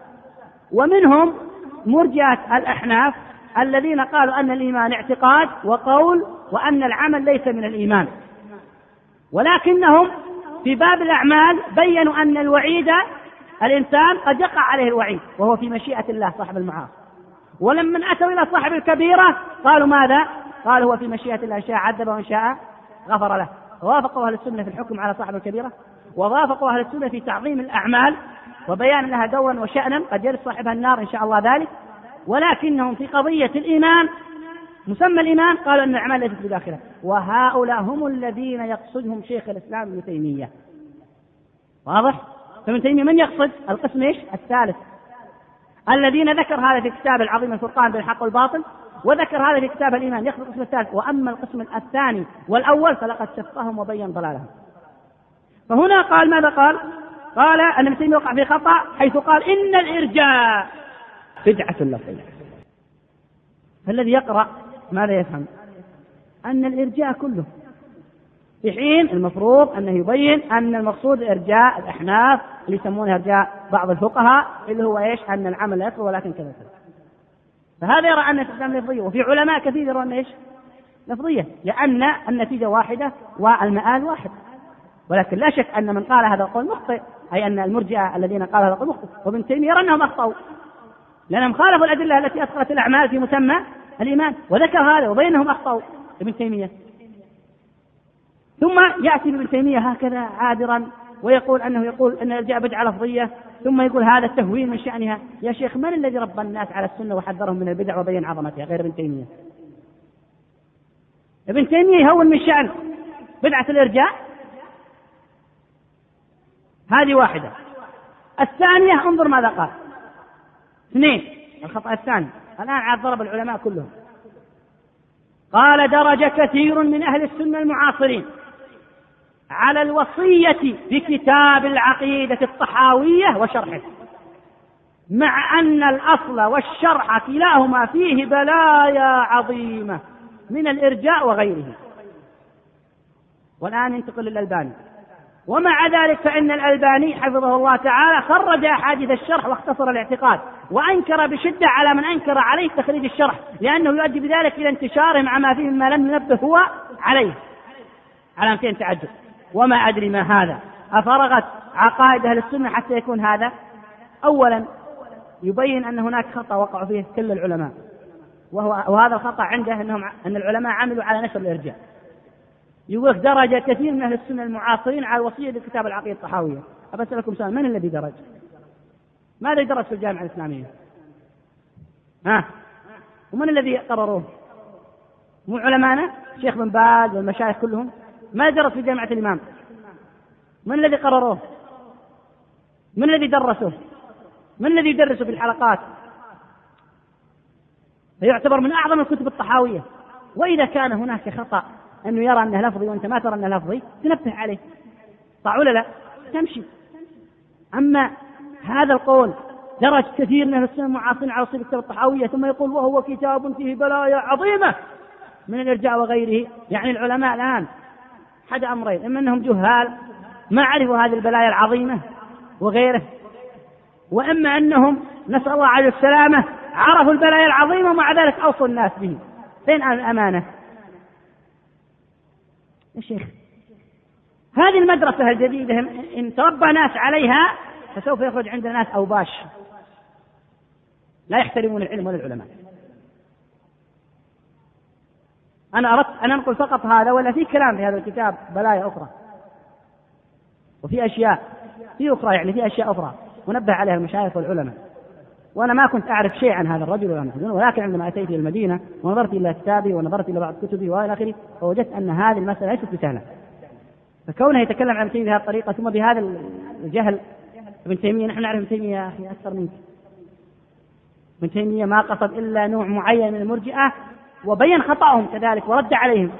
ومنهم مرجئة الأحناف الذين قالوا أن الإيمان اعتقاد وقول وأن العمل ليس من الإيمان، ولكنهم في باب الأعمال بيّنوا أن الوعيد الإنسان قد يقع عليه الوعيد وهو في مشيئة الله صاحب المعاصي. ولما أتوا إلى صاحب الكبيرة قالوا ماذا؟ قالوا هو في مشيئة الله، إن شاء عذب وإن شاء غفر له. ووافقوا أهل السنة في الحكم على صاحب الكبيرة، ووافقوا أهل السنة في تعظيم الأعمال وبيان لها دورا وشأنا قد يرد صاحبها النار إن شاء الله ذلك. ولكنهم في قضية الإيمان، مسمى الإيمان، قالوا أن الأعمال ليست بداخله. وهؤلاء هم الذين يقصدهم شيخ الإسلام ابن تيمية. واضح؟ فابن تيمية من يقصد؟ القسم إيش؟ الثالث، الذين ذكر هذا في كتاب العظيم الفرقان بين الحق والباطل، وذكر هذا في كتاب الإيمان، يقصد القسم الثالث. وأما القسم الثاني والأول فلقد شفهم وبين ضلالهم. فهنا قال ماذا قال؟ قال أن ابن تيمية وقع في خطأ حيث قال إن الإرجاء بدعة لفظية. فالذي يقرأ ماذا يفهم؟ أن الإرجاء كله، في حين المفروض أنه يبين أن المقصود إرجاء الأحناف اللي يسمونه إرجاء بعض الفقهاء اللي هو إيش؟ أن العمل لا يكفر ولكن كذا. فهذا يرى أن الإسلام لفظية، وفي علماء كثير يرون إيش؟ لفظية، لأن النتيجة واحدة والمآل واحد. ولكن لا شك أن من قال هذا القول مخطئ، أي أن المرجئة الذين قالوا هذا القول مخطئ. وابن تيمية يرى أنهم أخطأوا لأنهم خالفوا الأدلة التي أدخلت الأعمال في مسمى الإيمان، وذكر هذا وبينهم أخطأوا ابن تيمية. ثم يأتي ابن تيمية هكذا عابرا ويقول أنه يقول أن الإرجاء بدعة لفظية، ثم يقول هذا التهوين من شأنها. يا شيخ، من الذي ربى الناس على السنة وحذرهم من البدع وبين عظمتها غير ابن تيمية؟ ابن تيمية يهون من شأن بدعة الإرجاء، هذه واحدة. الثانية انظر ماذا قال. 2، الخطأ الثاني الآن عاد ضرب العلماء كلهم. قال درج كثير من أهل السنة المعاصرين على الوصية بكتاب العقيدة الطحاوية وشرحه، مع أن الأصل والشرح كلاهما فيه بلايا عظيمة من الإرجاء وغيره. والآن ينتقل للألباني. ومع ذلك فإن الألباني حفظه الله تعالى خرج أحاديث الشرح واختصر الاعتقاد، وأنكر بشدة على من أنكر عليه تخريج الشرح، لأنه يؤدي بذلك إلى انتشاره مع ما فيه مما لم ينبه هو عليه. علامتين تعجب. وما أدري ما هذا، أفرغت عقائد أهل السنة حتى يكون هذا؟ أولا يبين أن هناك خطأ وقع فيه كل العلماء، وهذا الخطأ عنده أن العلماء عملوا على نشر الإرجاء. يقول درج كثير من أهل السنة المعاصرين على الوصية بكتاب العقيدة الطحاوية. أبسألكم سؤال، من الذي درج؟ ماذا يدرس في الجامعة الإسلامية؟ ومن الذي قرروه؟ مو علمانا شيخ بن باز والمشايخ كلهم؟ ما درس في جامعة الإمام؟ من الذي قرروه؟ من الذي درسوه؟ من الذي يدرسه في الحلقات؟ فيعتبر من أعظم الكتب الطحاوية. وإذا كان هناك خطأ أنه يرى أنه لفظي وأنت ما ترى أنه لفظي، تنبه عليه، صح ولا لا؟ تمشي. أما هذا القول درج كثير من السنة المعاصرين على وصية الكتاب الطحاوية ثم يقول وهو كتاب فيه بلايا عظيمة من الإرجاء وغيره، يعني العلماء الآن حد أمرين: إما أنهم جهال ما عرفوا هذه البلايا العظيمة وغيره، وإما أنهم نسأل الله عليه السلامة عرفوا البلايا العظيمة ومع ذلك أوصوا الناس به. فين الأمانة يا شيخ؟ هذه المدرسة الجديدة إن تربى ناس عليها فسوف يخرج عند الناس أوباش لا يحترمون العلم ولا العلماء. أنا أردت أن أنقل فقط هذا، ولا في كلام في هذا الكتاب بلايا أخرى وفي أشياء في أخرى، يعني في أشياء أخرى ونبه عليها المشايخ والعلماء. وأنا ما كنت أعرف شيء عن هذا الرجل ولا محزون، ولكن عندما أتيت إلى المدينة ونظرت إلى كتابي ونظرت إلى بعض كتبي وإلى آخره فوجدت أن هذه المسألة ليست بسهلة. فكونه يتكلم عن ابن بهذه الطريقة ثم بهذا الجهل، ابن تيمية نحن نعرف ابن تيمية يا أخي أكثر منك. ابن تيمية ما قصد إلا نوع معين من المرجئة وبين خطأهم كذلك ورد عليهم.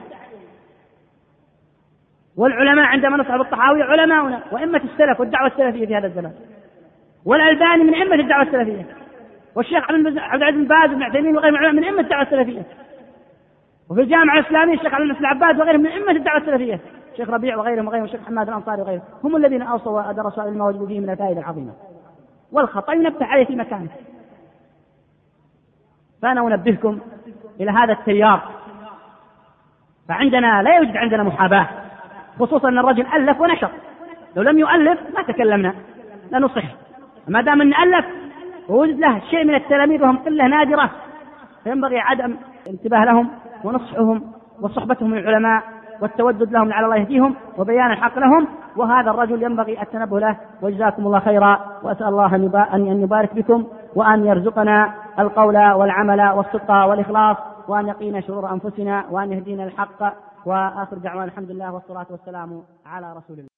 والعلماء عندما نصحب الطحاوي علماؤنا وإمة السلف والدعوة السلفية في هذا الزمان، والألباني من أئمة الدعوة السلفية، والشيخ عبد العزيز بن باز بن عثيمين وغيرهم من أئمة الدعوة السلفية، وفي الجامعة الإسلامية الشيخ عبد الناصر العباد وغيرهم من أئمة الدعوة السلفية، الشيخ ربيع وغيرهم والشيخ حماد الأنصاري وغيرهم، هم الذين أوصوا ودرسوا علم وجدوا فيه من الفائدة العظيمة. والخطأ ينبه عليه في مكانه. فأنا أنبهكم إلى هذا التيار فعندنا لا يوجد عندنا محاباة، خصوصا أن الرجل ألف ونشر، لو لم يؤلف ما تكلمنا لا نصح. ما دام أن ألف ووجد له شيء من التلاميذ وهم قلة نادرة فينبغي عدم الانتباه لهم ونصحهم وصحبتهم العلماء والتودد لهم لعل الله يهديهم وبيان الحق لهم. وهذا الرجل ينبغي التنبه له. وجزاكم الله خيرا، وأسأل الله أن يبارك بكم وأن يرزقنا القول والعمل والصدق والإخلاص، وأن يقينا شرور أنفسنا، وأن يهدينا الحق. وآخر دعوانا الحمد لله والصلاة والسلام على رسول الله.